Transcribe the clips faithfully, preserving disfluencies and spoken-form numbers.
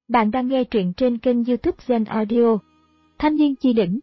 Bạn đang nghe truyện trên kênh YouTube Zen Audio. Thanh niên chi đỉnh.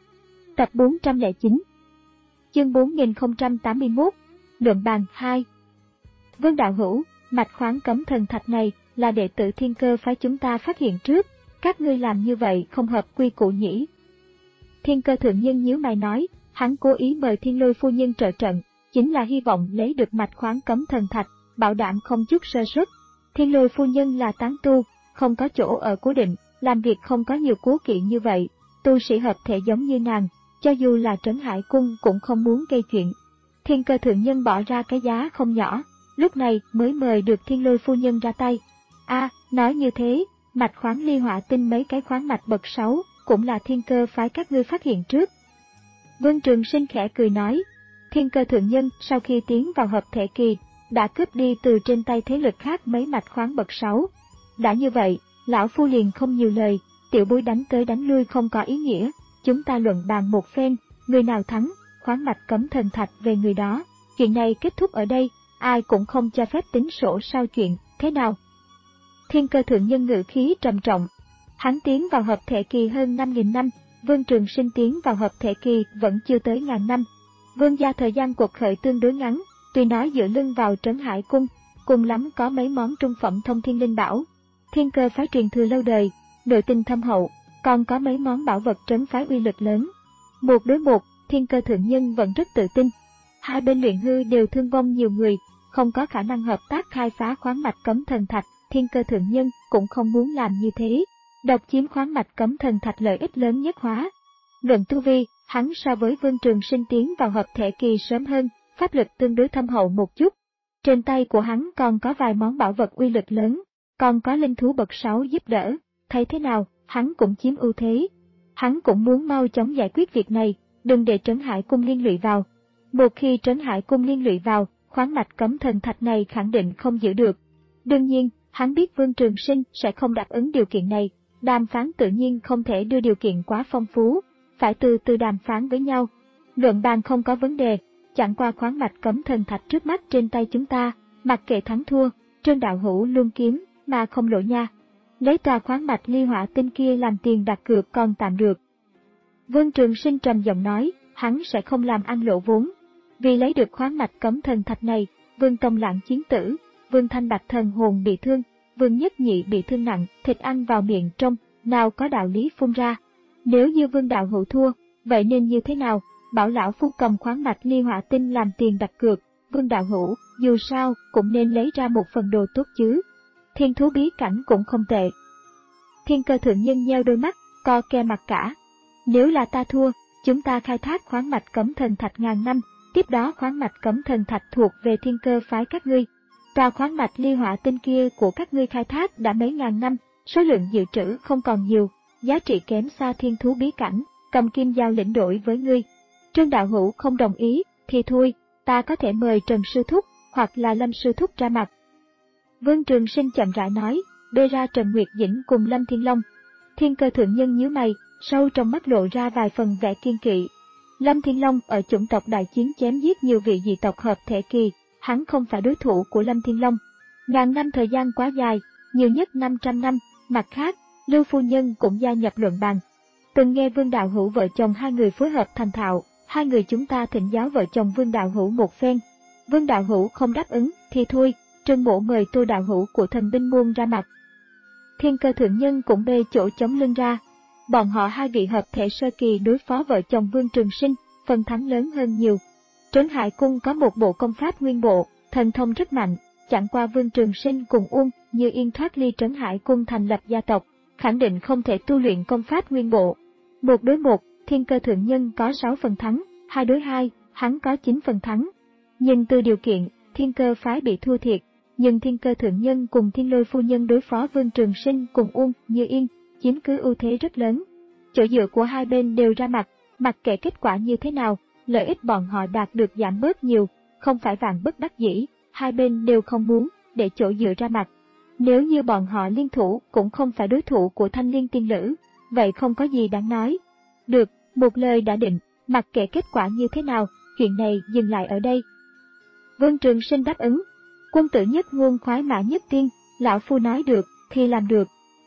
Tập bốn trăm lẻ chín. Chương bốn nghìn không trăm tám mươi mốt. Luận bàn hai. Vương đạo hữu, mạch khoáng cấm thần thạch này là đệ tử Thiên Cơ phái chúng ta phát hiện trước, các ngươi làm như vậy không hợp quy củ nhỉ? Thiên Cơ thượng nhân nhíu mày nói, hắn cố ý mời Thiên Lôi phu nhân trợ trận, chính là hy vọng lấy được mạch khoáng cấm thần thạch, bảo đảm không chút sơ suất. Thiên Lôi phu nhân là tán tu, không có chỗ ở cố định, làm việc không có nhiều cố kỵ như vậy, tu sĩ hợp thể giống như nàng, cho dù là Trấn Hải Cung cũng không muốn gây chuyện. Thiên Cơ thượng nhân bỏ ra cái giá không nhỏ, lúc này mới mời được Thiên Lôi phu nhân ra tay. A, à, nói như thế, mạch khoáng ly hỏa tinh mấy cái khoáng mạch bậc sáu, cũng là Thiên Cơ phái các ngươi phát hiện trước. Vương Trường Sinh khẽ cười nói, Thiên Cơ thượng nhân sau khi tiến vào hợp thể kỳ, đã cướp đi từ trên tay thế lực khác mấy mạch khoáng bậc sáu. Đã như vậy, lão phu liền không nhiều lời, tiểu bối đánh tới đánh lui không có ý nghĩa, chúng ta luận bàn một phen, người nào thắng, khoáng mạch cấm thần thạch về người đó. Chuyện này kết thúc ở đây, ai cũng không cho phép tính sổ sau chuyện, thế nào? Thiên Cơ thượng nhân ngữ khí trầm trọng. Hắn tiến vào hợp thể kỳ hơn năm nghìn năm, Vương Trường Sinh tiến vào hợp thể kỳ vẫn chưa tới ngàn năm. Vương gia thời gian cuộc khởi tương đối ngắn, tuy nói dựa lưng vào Trấn Hải Cung, cùng lắm có mấy món trung phẩm thông thiên linh bảo. Thiên Cơ phái truyền thừa lâu đời, nội tình thâm hậu, còn có mấy món bảo vật trấn phái uy lực lớn. Một đối một, Thiên Cơ thượng nhân vẫn rất tự tin. Hai bên luyện hư đều thương vong nhiều người, không có khả năng hợp tác khai phá khoáng mạch cấm thần thạch, Thiên Cơ thượng nhân cũng không muốn làm như thế. Độc chiếm khoáng mạch cấm thần thạch lợi ích lớn nhất hóa. Luận tu vi, hắn so với Vương Trường Sinh tiến vào hợp thể kỳ sớm hơn, pháp lực tương đối thâm hậu một chút. Trên tay của hắn còn có vài món bảo vật uy lực lớn, còn có linh thú bậc sáu giúp đỡ, thấy thế nào, hắn cũng chiếm ưu thế. Hắn cũng muốn mau chóng giải quyết việc này, đừng để Trấn Hải Cung liên lụy vào. Một khi Trấn Hải Cung liên lụy vào, khoáng mạch cấm thần thạch này khẳng định không giữ được. Đương nhiên, hắn biết Vương Trường Sinh sẽ không đáp ứng điều kiện này, đàm phán tự nhiên không thể đưa điều kiện quá phong phú, phải từ từ đàm phán với nhau. Luận bàn không có vấn đề, chẳng qua khoáng mạch cấm thần thạch trước mắt trên tay chúng ta, mặc kệ thắng thua, Trương đạo hữu luôn kiếm mà không lỗ nha. Lấy tòa khoáng mạch ly hỏa tinh kia làm tiền đặt cược còn tạm được. Vương Trường Sinh trầm giọng nói, hắn sẽ không làm ăn lỗ vốn. Vì lấy được khoáng mạch cấm thần thạch này, Vương Tông Lãng chiến tử, Vương Thanh Bạch thần hồn bị thương, Vương Nhất Nhị bị thương nặng, thịt ăn vào miệng trong, nào có đạo lý phun ra. Nếu như Vương đạo hữu thua, vậy nên như thế nào? Bảo lão phu cầm khoáng mạch ly hỏa tinh làm tiền đặt cược, Vương đạo hữu, dù sao cũng nên lấy ra một phần đồ tốt chứ. Thiên thú bí cảnh cũng không tệ. Thiên Cơ thượng nhân nheo đôi mắt, co ke mặt cả. Nếu là ta thua, chúng ta khai thác khoáng mạch cấm thần thạch ngàn năm, tiếp đó khoáng mạch cấm thần thạch thuộc về Thiên Cơ phái các ngươi. Tòa khoáng mạch ly hỏa tinh kia của các ngươi khai thác đã mấy ngàn năm, số lượng dự trữ không còn nhiều, giá trị kém xa thiên thú bí cảnh, cầm kim giao lĩnh đổi với ngươi. Trương đạo hữu không đồng ý, thì thôi, ta có thể mời Trần Sư Thúc, hoặc là Lâm Sư Thúc ra mặt. Vương Trường Sinh chậm rãi nói, bê ra Trần Nguyệt Dĩnh cùng Lâm Thiên Long. Thiên Cơ thượng nhân nhíu mày, sâu trong mắt lộ ra vài phần vẻ kiên kỵ. Lâm Thiên Long ở chủng tộc đại chiến chém giết nhiều vị dị tộc hợp thể kỳ, hắn không phải đối thủ của Lâm Thiên Long. Ngàn năm thời gian quá dài, nhiều nhất năm trăm năm, mặt khác, Lưu phu nhân cũng gia nhập luận bàn. Từng nghe Vương đạo hữu vợ chồng hai người phối hợp thành thạo, hai người chúng ta thỉnh giáo vợ chồng Vương đạo hữu một phen. Vương đạo hữu không đáp ứng, thì thôi, Trân Mỗ mời Tô đạo hữu của Thần Binh môn ra mặt. Thiên Cơ thượng nhân cũng bê chỗ chống lưng ra. Bọn họ hai vị hợp thể sơ kỳ đối phó vợ chồng Vương Trường Sinh, phần thắng lớn hơn nhiều. Trấn Hải Cung có một bộ công pháp nguyên bộ, thần thông rất mạnh, chẳng qua Vương Trường Sinh cùng Uông Như Yên thoát ly Trấn Hải Cung thành lập gia tộc, khẳng định không thể tu luyện công pháp nguyên bộ. Một đối một, Thiên Cơ thượng nhân có sáu phần thắng, hai đối hai, hắn có chín phần thắng. Nhưng từ điều kiện, Thiên Cơ phái bị thua thiệt, nhưng Thiên Cơ thượng nhân cùng Thiên Lôi phu nhân đối phó Vương Trường Sinh cùng Uông Như Yên, chiếm cứ ưu thế rất lớn. Chỗ dựa của hai bên đều ra mặt, mặc kệ kết quả như thế nào, lợi ích bọn họ đạt được giảm bớt nhiều, không phải vạn bất đắc dĩ, hai bên đều không muốn để chỗ dựa ra mặt. Nếu như bọn họ liên thủ cũng không phải đối thủ của Thanh Liên tiên nữ, vậy không có gì đáng nói. Được, một lời đã định, mặc kệ kết quả như thế nào, chuyện này dừng lại ở đây. Vương Trường Sinh đáp ứng, quân tử nhất ngôn khoái mã nhất tiên, lão phu nói được, thì làm được.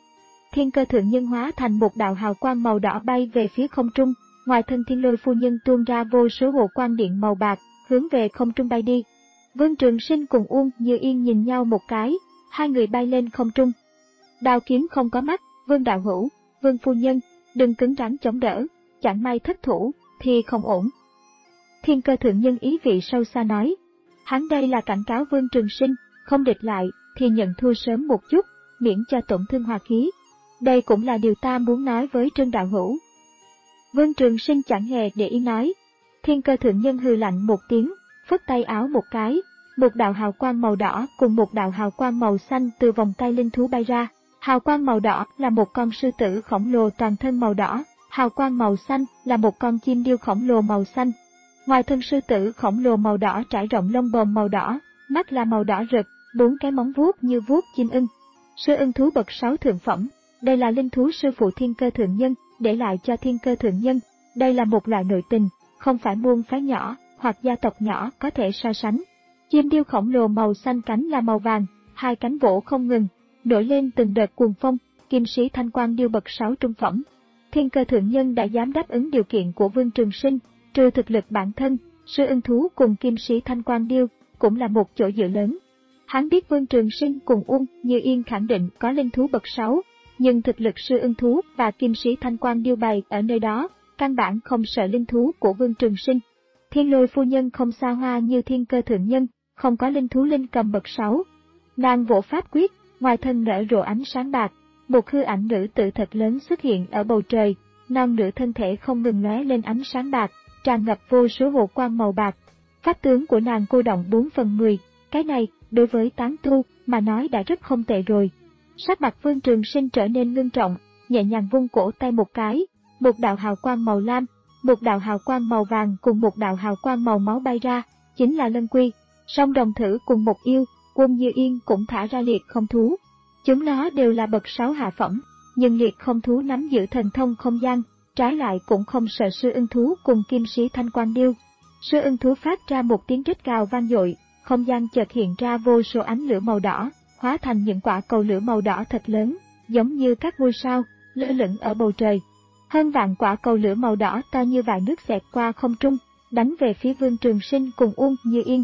Thiên Cơ Thượng Nhân hóa thành một đạo hào quang màu đỏ bay về phía không trung, ngoài thân Thiên Lôi Phu Nhân tuôn ra vô số hộ quang điện màu bạc, hướng về không trung bay đi. Vương Trường Sinh cùng Uông Như Yên nhìn nhau một cái, hai người bay lên không trung. Đao kiếm không có mắt, Vương đạo hữu, Vương phu nhân, đừng cứng rắn chống đỡ, chẳng may thất thủ thì không ổn. Thiên Cơ Thượng Nhân ý vị sâu xa nói, hắn đây là cảnh cáo Vương Trường Sinh, không địch lại thì nhận thua sớm một chút, miễn cho tổn thương hòa khí. Đây cũng là điều ta muốn nói với Trương đạo hữu. Vương Trường Sinh chẳng hề để ý nói. Thiên Cơ Thượng Nhân hừ lạnh một tiếng, phất tay áo một cái, một đạo hào quang màu đỏ cùng một đạo hào quang màu xanh từ vòng tay linh thú bay ra. Hào quang màu đỏ là một con sư tử khổng lồ toàn thân màu đỏ, hào quang màu xanh là một con chim điêu khổng lồ màu xanh. Ngoài thân sư tử khổng lồ màu đỏ trải rộng lông bờm màu đỏ, mắt là màu đỏ rực, bốn cái móng vuốt như vuốt chim ưng. Sư ưng thú bậc sáu thượng phẩm, đây là linh thú sư phụ Thiên Cơ Thượng Nhân để lại cho Thiên Cơ Thượng Nhân. Đây là một loại nội tình, không phải môn phái nhỏ hoặc gia tộc nhỏ có thể so sánh. Chim điêu khổng lồ màu xanh cánh là màu vàng, hai cánh vỗ không ngừng, nổi lên từng đợt cuồng phong. Kim sĩ thanh quang điêu bậc sáu trung phẩm. Thiên Cơ Thượng Nhân đã dám đáp ứng điều kiện của Vương Trường Sinh, trừ thực lực bản thân, sư ưng thú cùng kim sĩ thanh quang điêu cũng là một chỗ dựa lớn. Hắn biết Vương Trường Sinh cùng Uông Như Yên khẳng định có linh thú bậc sáu, nhưng thực lực sư ưng thú và kim sĩ thanh quang điêu bày ở nơi đó, căn bản không sợ linh thú của Vương Trường Sinh. Thiên Lôi Phu Nhân không xa hoa như Thiên Cơ Thượng Nhân, không có linh thú linh cầm bậc sáu. Nàng vỗ pháp quyết, ngoài thân nở rộ ánh sáng bạc, một hư ảnh nữ tử thật lớn xuất hiện ở bầu trời, non nửa thân thể không ngừng lóe lên ánh sáng bạc, tràn ngập vô số hộ quang màu bạc. Pháp tướng của nàng cô động bốn phần mười, cái này, đối với tán tu mà nói đã rất không tệ rồi. Sắc mặt Vương Trường Sinh trở nên ngưng trọng, nhẹ nhàng vung cổ tay một cái, một đạo hào quang màu lam, một đạo hào quang màu vàng cùng một đạo hào quang màu máu bay ra, chính là Lân Quy. Song đồng thử cùng một yêu, Uông Như Yên cũng thả ra liệt không thú. Chúng nó đều là bậc sáu hạ phẩm, nhưng liệt không thú nắm giữ thần thông không gian, trái lại cũng không sợ sư ưng thú cùng kim sĩ thanh quang điêu. Sư ưng thú phát ra một tiếng rít gào vang dội, không gian chợt hiện ra vô số ánh lửa màu đỏ, hóa thành những quả cầu lửa màu đỏ thật lớn, giống như các ngôi sao, lơ lửng ở bầu trời. Hơn vạn quả cầu lửa màu đỏ to như vại nước xẹt qua không trung, đánh về phía Vương Trường Sinh cùng Uông Như Yên.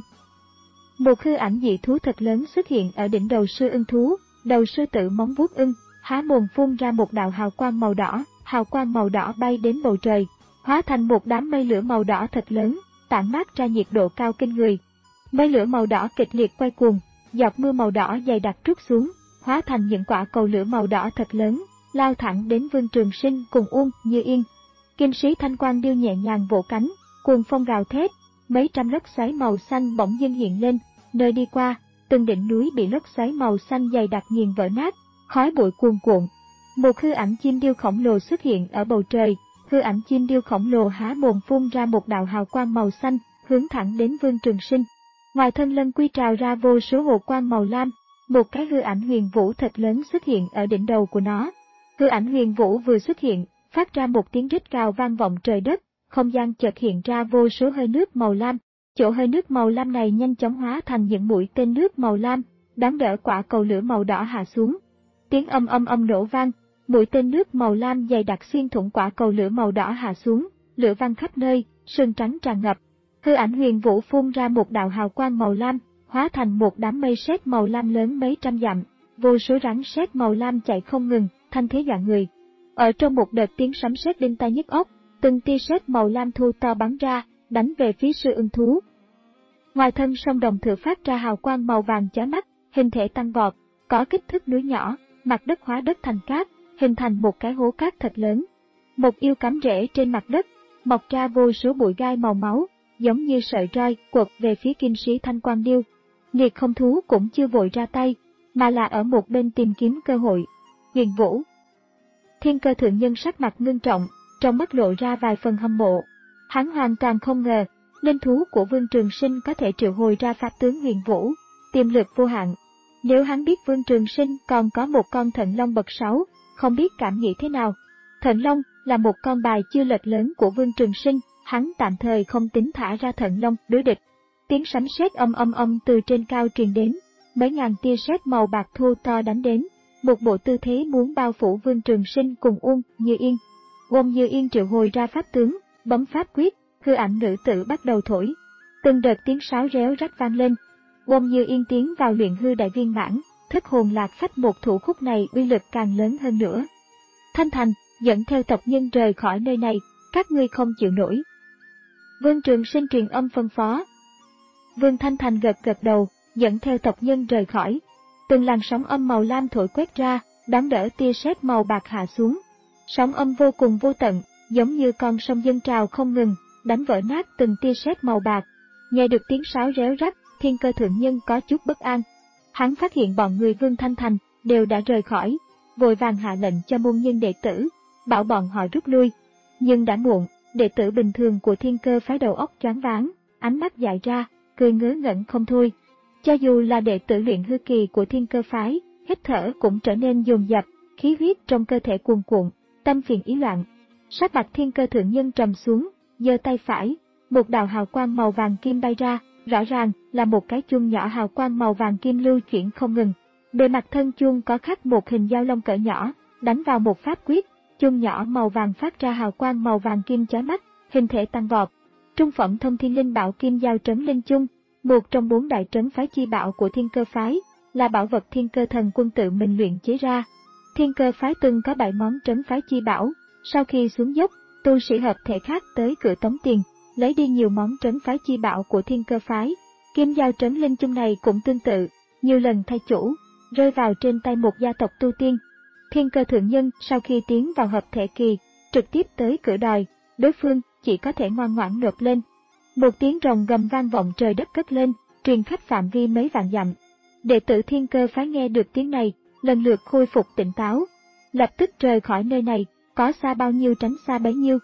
Một hư ảnh dị thú thật lớn xuất hiện ở đỉnh đầu sư ưng thú, đầu sư tử móng vuốt ưng, há mồm phun ra một đạo hào quang màu đỏ, hào quang màu đỏ bay đến bầu trời, hóa thành một đám mây lửa màu đỏ thật lớn, tản mát ra nhiệt độ cao kinh người. Mây lửa màu đỏ kịch liệt quay cuồng, giọt mưa màu đỏ dày đặc trút xuống, hóa thành những quả cầu lửa màu đỏ thật lớn, lao thẳng đến Vương Trường Sinh cùng Uông Như Yên. Kim sĩ thanh quang điêu nhẹ nhàng vỗ cánh, cuồng phong gào thét, mấy trăm lốc xoáy màu xanh bỗng dưng hiện lên, nơi đi qua, từng đỉnh núi bị lốc xoáy màu xanh dày đặc nghiền vỡ nát, khói bụi cuồn cuộn. Một hư ảnh chim điêu khổng lồ xuất hiện ở bầu trời, hư ảnh chim điêu khổng lồ há mồm phun ra một đạo hào quang màu xanh, hướng thẳng đến Vương Trường Sinh. Ngoài thân Lân Quy trào ra vô số hồ quang màu lam, một cái hư ảnh huyền vũ thật lớn xuất hiện ở đỉnh đầu của nó. Hư ảnh huyền vũ vừa xuất hiện, phát ra một tiếng rít gào vang vọng trời đất, không gian chợt hiện ra vô số hơi nước màu lam. Chỗ hơi nước màu lam này nhanh chóng hóa thành những mũi tên nước màu lam, đón đỡ quả cầu lửa màu đỏ hạ xuống. Tiếng âm âm âm nổ vang, mũi tên nước màu lam dày đặc xuyên thủng quả cầu lửa màu đỏ hạ xuống, lửa văng khắp nơi, sương trắng tràn ngập. Hư ảnh huyền vũ phun ra một đạo hào quang màu lam, hóa thành một đám mây sét màu lam lớn mấy trăm dặm, vô số rắn sét màu lam chạy không ngừng, thanh thế dọa người. Ở trong một đợt tiếng sấm sét đinh tai nhức óc, từng tia sét màu lam thu to bắn ra, đánh về phía sư ưng thú. Ngoài thân sông đồng thử phát ra hào quang màu vàng chói mắt, hình thể tăng vọt, có kích thước núi nhỏ, mặt đất hóa đất thành cát, hình thành một cái hố cát thật lớn. Một yêu cắm rễ trên mặt đất, mọc ra vô số bụi gai màu máu, giống như sợi roi quật về phía kim sĩ thanh quang điêu. Liệt không thú cũng chưa vội ra tay, mà là ở một bên tìm kiếm cơ hội. Huyền Vũ. Thiên Cơ Thượng Nhân sắc mặt ngưng trọng, trong mắt lộ ra vài phần hâm mộ. Hắn hoàn toàn không ngờ, linh thú của Vương Trường Sinh có thể triệu hồi ra pháp tướng Huyền Vũ, tiềm lực vô hạn. Nếu hắn biết Vương Trường Sinh còn có một con Thận Long bậc sáu, không biết cảm nghĩ thế nào. Thận Long là một con bài chưa lệch lớn của Vương Trường Sinh, hắn tạm thời không tính thả ra Thận Long đối địch. Tiếng sấm sét âm âm âm từ trên cao truyền đến, mấy ngàn tia sét màu bạc thô to đánh đến, một bộ tư thế muốn bao phủ Vương Trường Sinh cùng Uông Như Yên. Uông Như Yên triệu hồi ra pháp tướng, bấm pháp quyết, hư ảnh nữ tử bắt đầu thổi. Từng đợt tiếng sáo réo rắt vang lên. Uông Như Yên tiến vào luyện hư đại viên mãn, thất hồn lạc phách một thủ khúc này uy lực càng lớn hơn nữa. Thanh Thành, dẫn theo tộc nhân rời khỏi nơi này, các ngươi không chịu nổi. Vương Trường Sinh truyền âm phân phó. Vương Thanh Thành gật gật đầu, dẫn theo tộc nhân rời khỏi. Từng làn sóng âm màu lam thổi quét ra, đón đỡ tia sét màu bạc hạ xuống. Sóng âm vô cùng vô tận, giống như con sông dâng trào không ngừng, đánh vỡ nát từng tia sét màu bạc. Nghe được tiếng sáo réo rắt, Thiên Cơ Thượng Nhân có chút bất an. Hắn phát hiện bọn người Vương Thanh Thành đều đã rời khỏi, vội vàng hạ lệnh cho môn nhân đệ tử, bảo bọn họ rút lui. Nhưng đã muộn, đệ tử bình thường của Thiên Cơ phái đầu óc choáng váng, ánh mắt dại ra, cười ngớ ngẩn không thôi. Cho dù là đệ tử luyện hư kỳ của Thiên Cơ phái, hít thở cũng trở nên dồn dập, khí huyết trong cơ thể cuồn cuộn, tâm phiền ý loạn. Sắc mặt Thiên Cơ Thượng Nhân trầm xuống, giơ tay phải, một đạo hào quang màu vàng kim bay ra, rõ ràng là một cái chuông nhỏ hào quang màu vàng kim lưu chuyển không ngừng. Bề mặt thân chuông có khắc một hình dao long cỡ nhỏ, đánh vào một pháp quyết, chuông nhỏ màu vàng phát ra hào quang màu vàng kim chói mắt, hình thể tăng vọt. Trung phẩm thông thiên linh bảo kim giao trấn linh chung, một trong bốn đại trấn phái chi bảo của Thiên Cơ phái, là bảo vật Thiên Cơ thần quân tự mình luyện chế ra. Thiên Cơ phái từng có bảy món trấn phái chi bảo, sau khi xuống dốc, tu sĩ hợp thể khác tới cửa tống tiền, lấy đi nhiều món trấn phái chi bảo của Thiên Cơ phái. Kim giao trấn linh chung này cũng tương tự, nhiều lần thay chủ, rơi vào trên tay một gia tộc tu tiên. Thiên Cơ Thượng Nhân sau khi tiến vào hợp thể kỳ, trực tiếp tới cửa đòi, đối phương chỉ có thể ngoan ngoãn nộp lên. Một tiếng rồng gầm vang vọng trời đất cất lên, truyền khắp phạm vi mấy vạn dặm. Đệ tử Thiên Cơ phái nghe được tiếng này, lần lượt khôi phục tỉnh táo, lập tức rời khỏi nơi này, có xa bao nhiêu tránh xa bấy nhiêu.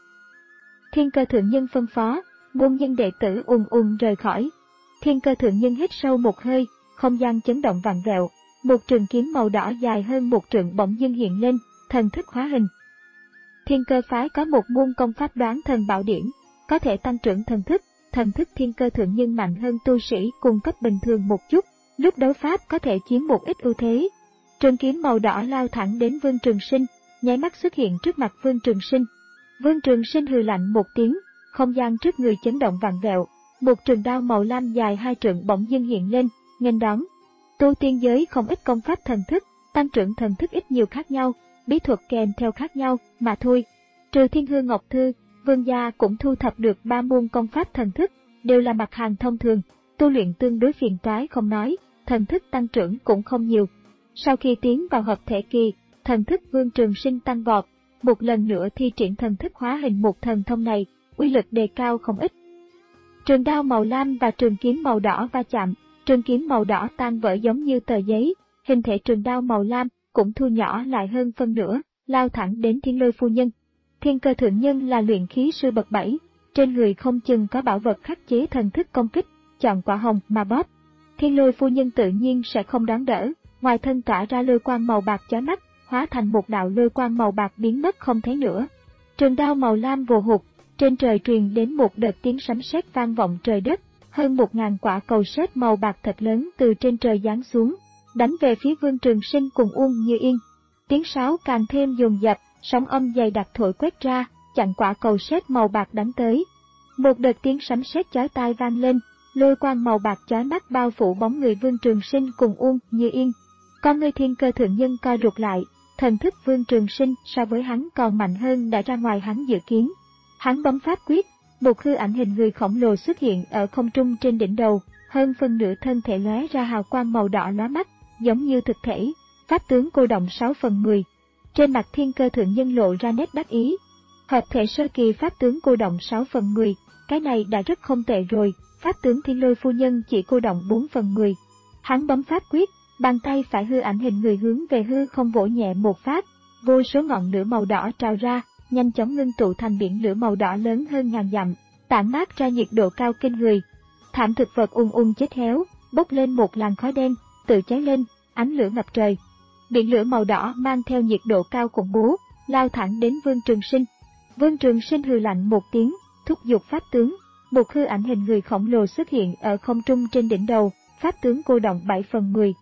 Thiên Cơ Thượng Nhân phân phó, môn nhân đệ tử ùn ùn rời khỏi. Thiên Cơ Thượng Nhân hít sâu một hơi, không gian chấn động vặn vẹo, một trường kiếm màu đỏ dài hơn một trượng bỗng dưng hiện lên, thần thức hóa hình. Thiên Cơ phái có một môn công pháp đoán thần bảo điển, có thể tăng trưởng thần thức. Thần thức Thiên Cơ Thượng Nhân mạnh hơn tu sĩ cùng cấp bình thường một chút, lúc đấu pháp có thể chiếm một ít ưu thế. Trường kiếm màu đỏ lao thẳng đến Vương Trường Sinh, nháy mắt xuất hiện trước mặt Vương Trường Sinh. Vương Trường Sinh hừ lạnh một tiếng, không gian trước người chấn động vặn vẹo, một trường đao màu lam dài hai trượng bỗng dưng hiện lên, nghênh đón. Tu tiên giới không ít công pháp thần thức, tăng trưởng thần thức ít nhiều khác nhau, bí thuật kèm theo khác nhau mà thôi. Trừ Thiên Hư Ngọc Thư, Vương gia cũng thu thập được ba môn công pháp thần thức, đều là mặt hàng thông thường, tu luyện tương đối phiền toái không nói, thần thức tăng trưởng cũng không nhiều. Sau khi tiến vào hợp thể kỳ, thần thức Vương Trường Sinh tăng vọt, một lần nữa thi triển thần thức hóa hình một thần thông này, uy lực đề cao không ít. Trường đao màu lam và trường kiếm màu đỏ va chạm, trường kiếm màu đỏ tan vỡ giống như tờ giấy, hình thể trường đao màu lam cũng thu nhỏ lại hơn phân nửa, lao thẳng đến Thiên Lôi phu nhân. Thiên Cơ Thượng Nhân là luyện khí sư bậc bảy, trên người không chừng có bảo vật khắc chế thần thức công kích, chọn quả hồng mà bóp. Thiên Lôi phu nhân tự nhiên sẽ không đón đỡ, ngoài thân tỏa ra lôi quang màu bạc chói mắt, hóa thành một đạo lôi quang màu bạc biến mất không thấy nữa. Trường đao màu lam vồ hụt, trên trời truyền đến một đợt tiếng sấm sét vang vọng trời đất, hơn một ngàn quả cầu sét màu bạc thật lớn từ trên trời giáng xuống, đánh về phía Vương Trường Sinh cùng Uông Như Yên. Tiếng sáo càng thêm dồn dập, sóng âm dày đặc thổi quét ra, chặn quả cầu sét màu bạc đánh tới. Một đợt tiếng sấm sét chói tai vang lên, lôi quang màu bạc chói mắt bao phủ bóng người Vương Trường Sinh cùng Uông Như Yên. Con người Thiên Cơ Thượng Nhân co rụt lại, thần thức Vương Trường Sinh so với hắn còn mạnh hơn đã ra ngoài hắn dự kiến. Hắn bấm pháp quyết, một hư ảnh hình người khổng lồ xuất hiện ở không trung trên đỉnh đầu, hơn phân nửa thân thể lóe ra hào quang màu đỏ lóa mắt, giống như thực thể, pháp tướng cô động sáu phần mười. Trên mặt Thiên Cơ Thượng Nhân lộ ra nét đắc ý. Hợp thể sơ kỳ pháp tướng cô động sáu phần mười, cái này đã rất không tệ rồi, pháp tướng Thiên Lôi phu nhân chỉ cô động bốn phần mười. Hắn bấm pháp quyết, bàn tay phải hư ảnh hình người hướng về hư không vỗ nhẹ một phát, vô số ngọn lửa màu đỏ trào ra, nhanh chóng ngưng tụ thành biển lửa màu đỏ lớn hơn ngàn dặm, tản mát ra nhiệt độ cao kinh người. Thảm thực vật ung ung chết héo, bốc lên một làn khói đen, tự cháy lên, ánh lửa ngập trời. Biển lửa màu đỏ mang theo nhiệt độ cao khủng bố, lao thẳng đến Vương Trường Sinh. Vương Trường Sinh hừ lạnh một tiếng, thúc giục pháp tướng, một hư ảnh hình người khổng lồ xuất hiện ở không trung trên đỉnh đầu, pháp tướng cô động bảy phần mười.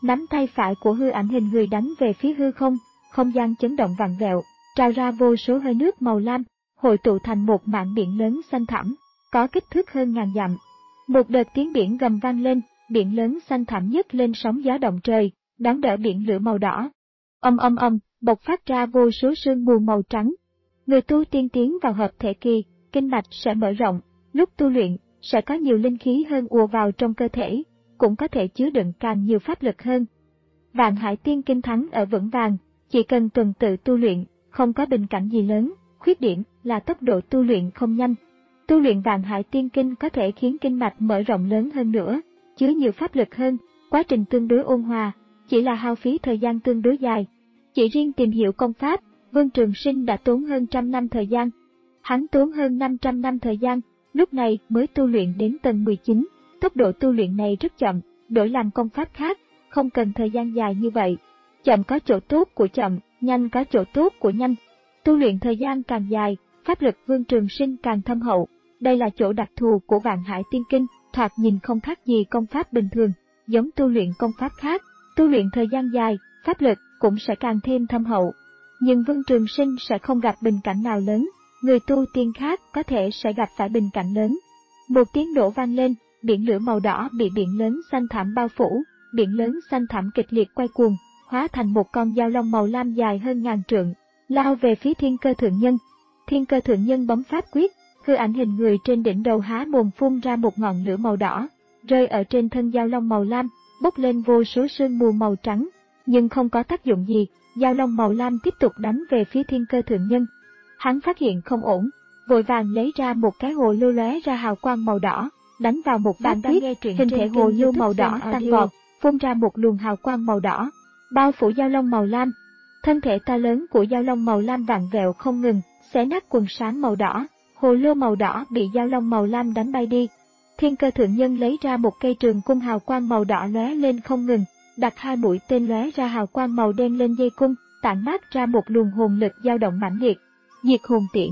Nắm tay phải của hư ảnh hình người đánh về phía hư không, không gian chấn động vặn vẹo, trào ra vô số hơi nước màu lam, hội tụ thành một mảng biển lớn xanh thẳm, có kích thước hơn ngàn dặm. Một đợt tiếng biển gầm vang lên, biển lớn xanh thẳm nhấc lên sóng gió động trời, đón đỡ biển lửa màu đỏ. Ầm ầm ầm, bộc phát ra vô số sương mù màu trắng. Người tu tiên tiến vào hợp thể kỳ, kinh mạch sẽ mở rộng, lúc tu luyện sẽ có nhiều linh khí hơn ùa vào trong cơ thể, cũng có thể chứa đựng càng nhiều pháp lực hơn. Vạn Hải Tiên Kinh thắng ở vững vàng, chỉ cần tuần tự tu luyện, không có bình cảnh gì lớn, khuyết điểm là tốc độ tu luyện không nhanh. Tu luyện Vạn Hải Tiên Kinh có thể khiến kinh mạch mở rộng lớn hơn nữa, chứa nhiều pháp lực hơn, quá trình tương đối ôn hòa, chỉ là hao phí thời gian tương đối dài. Chỉ riêng tìm hiểu công pháp, Vương Trường Sinh đã tốn hơn trăm năm thời gian. Hắn tốn hơn năm trăm năm thời gian, lúc này mới tu luyện đến tầng mười chín, tốc độ tu luyện này rất chậm, đổi làm công pháp khác, không cần thời gian dài như vậy. Chậm có chỗ tốt của chậm, nhanh có chỗ tốt của nhanh. Tu luyện thời gian càng dài, pháp lực Vương Trường Sinh càng thâm hậu. Đây là chỗ đặc thù của Vạn Hải Tiên Kinh, thoạt nhìn không khác gì công pháp bình thường, giống tu luyện công pháp khác, tu luyện thời gian dài, pháp lực cũng sẽ càng thêm thâm hậu. Nhưng Vương Trường Sinh sẽ không gặp bình cảnh nào lớn, người tu tiên khác có thể sẽ gặp phải bình cảnh lớn. Một tiếng nổ vang lên, biển lửa màu đỏ bị biển lớn xanh thẳm bao phủ, biển lớn xanh thẳm kịch liệt quay cuồng, hóa thành một con dao long màu lam dài hơn ngàn trượng, lao về phía Thiên Cơ Thượng Nhân. Thiên Cơ Thượng Nhân bấm pháp quyết, hư ảnh hình người trên đỉnh đầu há mồm phun ra một ngọn lửa màu đỏ, rơi ở trên thân dao long màu lam, bốc lên vô số sương mù màu trắng, nhưng không có tác dụng gì. Dao long màu lam tiếp tục đánh về phía Thiên Cơ Thượng Nhân. Hắn phát hiện không ổn, vội vàng lấy ra một cái hồ lô lóe ra hào quang màu đỏ, đánh vào một pháp quyết, hình thể hồ lô màu đỏ tăng vọt, phun ra một luồng hào quang màu đỏ, bao phủ dao long màu lam. Thân thể to lớn của dao long màu lam vặn vẹo không ngừng, xé nát quần sáng màu đỏ, hồ lô màu đỏ bị dao long màu lam đánh bay đi. Thiên Cơ Thượng Nhân lấy ra một cây trường cung hào quang màu đỏ lóe lên không ngừng, đặt hai mũi tên lóe ra hào quang màu đen lên dây cung, tản mát ra một luồng hồn lực dao động mãnh liệt. Diệt hồn tiễn.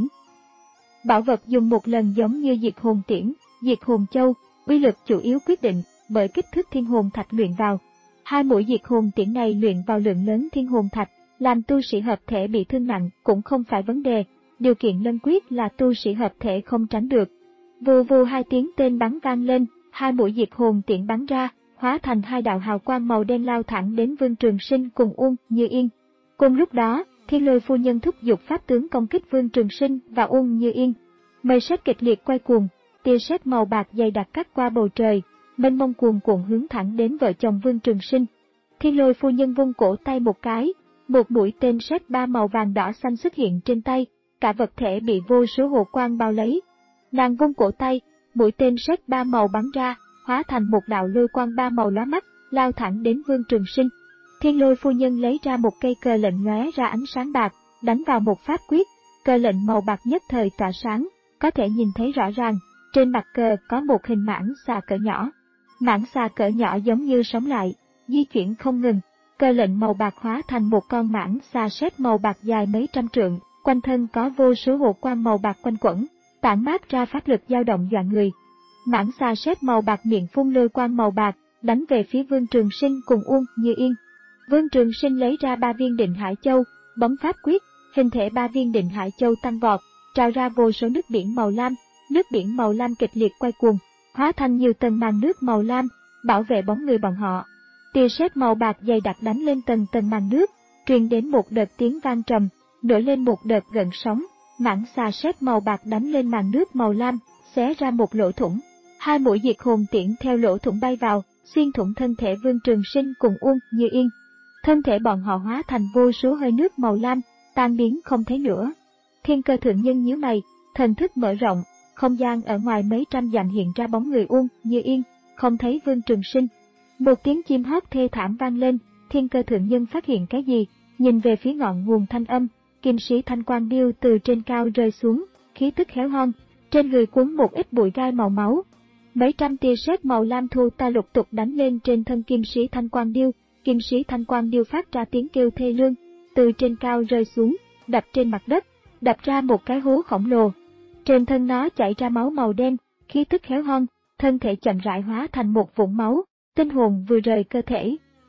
Bảo vật dùng một lần giống như diệt hồn tiễn, diệt hồn châu, uy lực chủ yếu quyết định bởi kích thước thiên hồn thạch luyện vào. Hai mũi diệt hồn tiễn này luyện vào lượng lớn thiên hồn thạch, làm tu sĩ hợp thể bị thương nặng cũng không phải vấn đề, điều kiện lân quyết là tu sĩ hợp thể không tránh được. Vù vù hai tiếng tên bắn vang lên, hai mũi diệt hồn tiễn bắn ra, hóa thành hai đạo hào quang màu đen lao thẳng đến Vương Trường Sinh cùng Uông Như Yên. Cùng lúc đó, Thiên Lôi phu nhân thúc giục pháp tướng công kích Vương Trường Sinh và Uông Như Yên. Mây sét kịch liệt quay cuồng, tia sét màu bạc dày đặc cắt qua bầu trời, mênh mông cuồn cuộn hướng thẳng đến vợ chồng Vương Trường Sinh. Thiên Lôi phu nhân vung cổ tay một cái, một mũi tên sét ba màu vàng đỏ xanh xuất hiện trên tay, cả vật thể bị vô số hồ quang bao lấy. Nàng vung cổ tay, mũi tên sét ba màu bắn ra, hóa thành một đạo lôi quang ba màu lóa mắt, lao thẳng đến Vương Trường Sinh. Thiên Lôi phu nhân lấy ra một cây cờ lệnh lóe ra ánh sáng bạc, đánh vào một pháp quyết, cờ lệnh màu bạc nhất thời tỏa sáng, có thể nhìn thấy rõ ràng, trên mặt cờ có một hình mãng xà cỡ nhỏ. Mãng xà cỡ nhỏ giống như sống lại, di chuyển không ngừng, cờ lệnh màu bạc hóa thành một con mãng xà sét màu bạc dài mấy trăm trượng, quanh thân có vô số hồ quang màu bạc quanh quẩn, tản mát ra pháp lực dao động dọa người. Mãng xà sét màu bạc miệng phun lôi quang màu bạc, đánh về phía Vương Trường Sinh cùng Uông Như Yên. Vương Trường Sinh lấy ra ba viên Định Hải Châu, bấm pháp quyết, hình thể ba viên Định Hải Châu tăng vọt, trào ra vô số nước biển màu lam, nước biển màu lam kịch liệt quay cuồng, hóa thành nhiều tầng màn nước màu lam, bảo vệ bóng người bọn họ. Tia sét màu bạc dày đặc đánh lên tầng tầng màn nước, truyền đến một đợt tiếng vang trầm, nổi lên một đợt gợn sóng, mãng xà sét màu bạc đánh lên màn nước màu lam, xé ra một lỗ thủng. Hai mũi diệt hồn tiễn theo lỗ thủng bay vào, xuyên thủng thân thể Vương Trường Sinh cùng Uông Như Yên. Thân thể bọn họ hóa thành vô số hơi nước màu lam, tan biến không thấy nữa. Thiên Cơ Thượng Nhân nhíu mày, thần thức mở rộng, không gian ở ngoài mấy trăm dặm hiện ra bóng người Uông Như Yên, không thấy Vương Trường Sinh. Một tiếng chim hót thê thảm vang lên, Thiên Cơ Thượng Nhân phát hiện cái gì, nhìn về phía ngọn nguồn thanh âm, kim sĩ thanh quang điêu từ trên cao rơi xuống, khí tức héo hon, trên người cuốn một ít bụi gai màu máu. Mấy trăm tia sét màu lam thu ta lục tục đánh lên trên thân kim sĩ thanh quang điêu, kim sĩ thanh quang điêu phát ra tiếng kêu thê lương, từ trên cao rơi xuống, đập trên mặt đất, đập ra một cái hố khổng lồ. Trên thân nó chảy ra máu màu đen, khí tức héo hon, thân thể chậm rãi hóa thành một vũng máu, tinh hồn vừa rời cơ thể.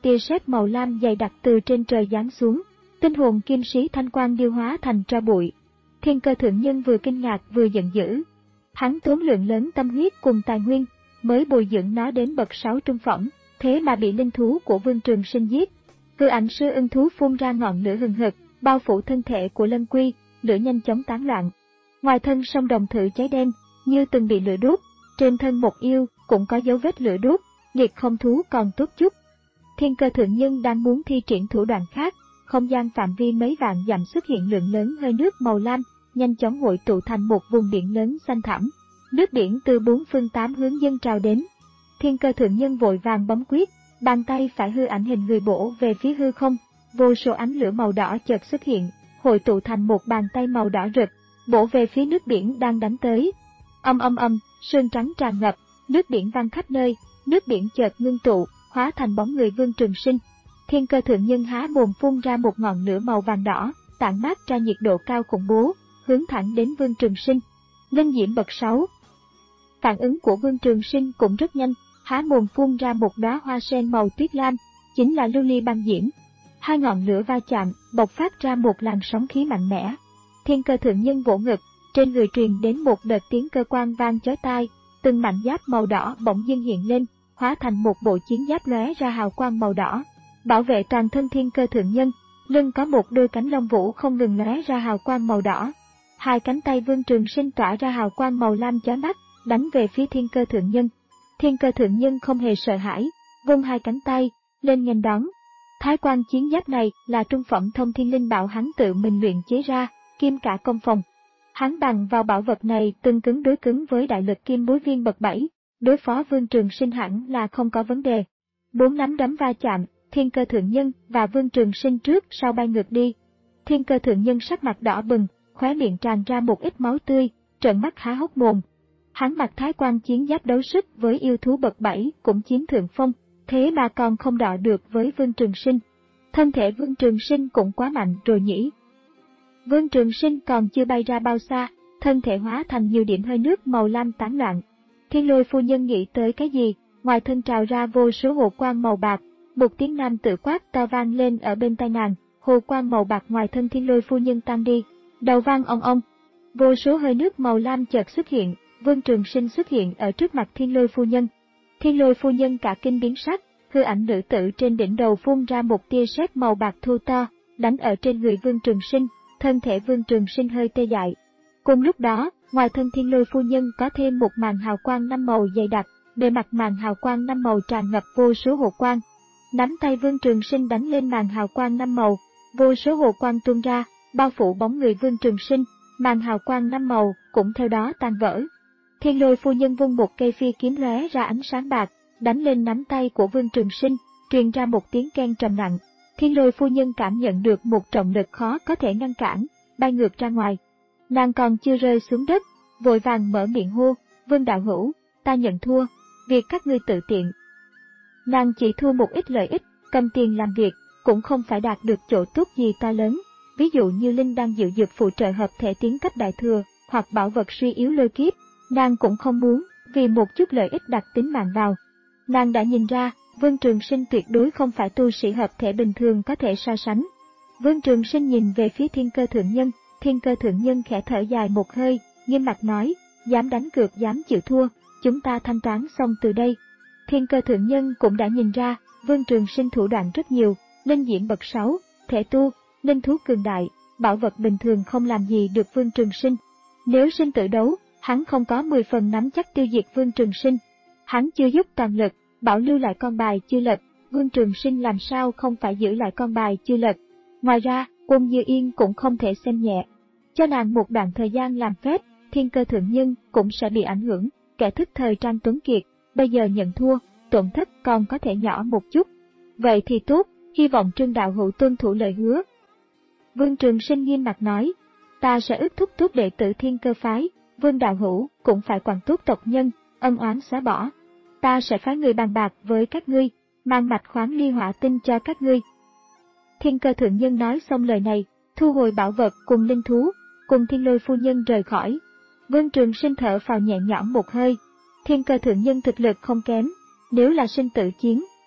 tia sét màu lam dày đặc từ trên trời giáng xuống, tinh hồn kim sĩ thanh quang điêu hóa thành tro bụi. Thiên Cơ Thượng Nhân vừa kinh ngạc vừa giận dữ. Hắn tốn lượng lớn tâm huyết cùng tài nguyên, mới bồi dưỡng nó đến bậc sáu trung phẩm, thế mà bị linh thú của Vương Trường Sinh giết. Hư ảnh sư ưng thú phun ra ngọn lửa hừng hực, bao phủ thân thể của Lân Quy, lửa nhanh chóng tán loạn. Ngoài thân sông đồng thử cháy đen, như từng bị lửa đốt, trên thân một yêu cũng có dấu vết lửa đốt, liệt không thú còn tốt chút. Thiên Cơ Thượng Nhân đang muốn thi triển thủ đoạn khác, không gian phạm vi mấy vạn dặm xuất hiện lượng lớn hơi nước màu lam, nhanh chóng hội tụ thành một vùng biển lớn xanh thẳm. Nước biển từ bốn phương tám hướng dâng trào đến. Thiên Cơ Thượng Nhân vội vàng bấm quyết, bàn tay phải hư ảnh hình người bổ về phía hư không, vô số ánh lửa màu đỏ chợt xuất hiện, hội tụ thành một bàn tay màu đỏ rực, bổ về phía nước biển đang đánh tới. Âm âm âm, sương trắng tràn ngập, nước biển văng khắp nơi, nước biển chợt ngưng tụ, hóa thành bóng người Vương Trường Sinh. Thiên Cơ Thượng Nhân há mồm phun ra một ngọn lửa màu vàng đỏ, tản mát ra nhiệt độ cao khủng bố, hướng thẳng đến Vương Trường Sinh. Linh diễm bậc sáu. Phản ứng của Vương Trường Sinh cũng rất nhanh, há mồm phun ra một đóa hoa sen màu tuyết lam, chính là lưu ly băng diễm. Hai ngọn lửa va chạm, bộc phát ra một làn sóng khí mạnh mẽ. Thiên Cơ Thượng Nhân vỗ ngực, trên người truyền đến một đợt tiếng cơ quan vang chói tai, từng mảnh giáp màu đỏ bỗng dưng hiện lên, hóa thành một bộ chiến giáp lóe ra hào quang màu đỏ, bảo vệ toàn thân Thiên Cơ Thượng Nhân. Lưng có một đôi cánh lông vũ không ngừng lóe ra hào quang màu đỏ. Hai cánh tay Vương Trường Sinh tỏa ra hào quang màu lam chói mắt, đánh về phía Thiên Cơ Thượng Nhân. Thiên Cơ Thượng Nhân không hề sợ hãi, vung hai cánh tay lên nghênh đón. Thái quan chiến giáp này là trung phẩm thông thiên linh bảo hắn tự mình luyện chế ra, kim cả công phòng. Hắn bằng vào bảo vật này tương cứng đối cứng với đại lực kim bối viên bậc bảy, đối phó Vương Trường Sinh hẳn là không có vấn đề. Bốn nắm đấm va chạm, Thiên Cơ Thượng Nhân và Vương Trường Sinh trước sau bay ngược đi. Thiên Cơ Thượng Nhân sắc mặt đỏ bừng, khóe miệng tràn ra một ít máu tươi, trợn mắt há hốc mồm. Hắn mặc thái quan chiến giáp đấu sức với yêu thú bậc bảy cũng chiếm thượng phong, thế mà còn không đọ được với Vương Trường Sinh. Thân thể Vương Trường Sinh cũng quá mạnh rồi nhỉ. Vương Trường Sinh còn chưa bay ra bao xa, thân thể hóa thành nhiều điểm hơi nước màu lam tán loạn. Thiên Lôi phu nhân nghĩ tới cái gì, ngoài thân trào ra vô số hồ quang màu bạc, một tiếng nam tự quát to vang lên ở bên tai nàng, hồ quang màu bạc ngoài thân Thiên Lôi phu nhân tan đi, đầu vang ong ong. Vô số hơi nước màu lam chợt xuất hiện, Vương Trường Sinh xuất hiện ở trước mặt Thiên Lôi phu nhân. Thiên Lôi phu nhân cả kinh biến sắc, hư ảnh nữ tử trên đỉnh đầu phun ra một tia sét màu bạc thô to, đánh ở trên người Vương Trường Sinh, thân thể Vương Trường Sinh hơi tê dại. Cùng lúc đó, ngoài thân Thiên Lôi phu nhân có thêm một màn hào quang năm màu dày đặc, bề mặt màn hào quang năm màu tràn ngập vô số hồ quang. Nắm tay Vương Trường Sinh đánh lên màn hào quang năm màu, vô số hồ quang tuôn ra, bao phủ bóng người Vương Trường Sinh, màn hào quang năm màu cũng theo đó tan vỡ. Thiên Lôi phu nhân vung một cây phi kiếm lóe ra ánh sáng bạc, đánh lên nắm tay của Vương Trường Sinh, truyền ra một tiếng keng trầm nặng. Thiên Lôi phu nhân cảm nhận được một trọng lực khó có thể ngăn cản, bay ngược ra ngoài. Nàng còn chưa rơi xuống đất, vội vàng mở miệng hô, Vương đạo hữu, ta nhận thua, việc các ngươi tự tiện. Nàng chỉ thua một ít lợi ích, cầm tiền làm việc, cũng không phải đạt được chỗ tốt gì to lớn, ví dụ như linh đan diệu dược phụ trợ hợp thể tiến cấp đại thừa, hoặc bảo vật suy yếu lôi kiếp, nàng cũng không muốn, vì một chút lợi ích đặt tính mạng vào. Nàng đã nhìn ra, Vương Trường Sinh tuyệt đối không phải tu sĩ hợp thể bình thường có thể so sánh. Vương Trường Sinh nhìn về phía Thiên Cơ Thượng Nhân, Thiên Cơ Thượng Nhân khẽ thở dài một hơi, nghiêm mặt nói, dám đánh cược dám chịu thua, chúng ta thanh toán xong từ đây. Thiên Cơ Thượng Nhân cũng đã nhìn ra, Vương Trường Sinh thủ đoạn rất nhiều, linh diễm bậc sáu, thể tu, linh thú cường đại, bảo vật bình thường không làm gì được Vương Trường Sinh. Nếu sinh tử đấu, hắn không có mười phần nắm chắc tiêu diệt Vương Trường Sinh. Hắn chưa dốc toàn lực, bảo lưu lại con bài chưa lật, Vương Trường Sinh làm sao không phải giữ lại con bài chưa lật. Ngoài ra, Quân Như Yên cũng không thể xem nhẹ. Cho nàng một đoạn thời gian làm phép, Thiên Cơ Thượng Nhân cũng sẽ bị ảnh hưởng, kẻ thức thời Trang Tuấn Kiệt, bây giờ nhận thua, tổn thất còn có thể nhỏ một chút. Vậy thì tốt, hy vọng Trương đạo hữu tuân thủ lời hứa. Vương Trường Sinh nghiêm mặt nói, ta sẽ ước thúc tốt đệ tử Thiên Cơ phái, Vương đạo hữu cũng phải quản tốt tộc nhân, ân oán xóa bỏ. Ta sẽ phái người bàn bạc với các ngươi, mang mạch khoáng ly hỏa tinh cho các ngươi. Thiên Cơ Thượng Nhân nói xong lời này, thu hồi bảo vật cùng linh thú, cùng Thiên Lôi phu nhân rời khỏi. Vương Trường Sinh thở phào nhẹ nhõm một hơi. Thiên Cơ Thượng Nhân thực lực không kém, nếu là sinh tử chiến,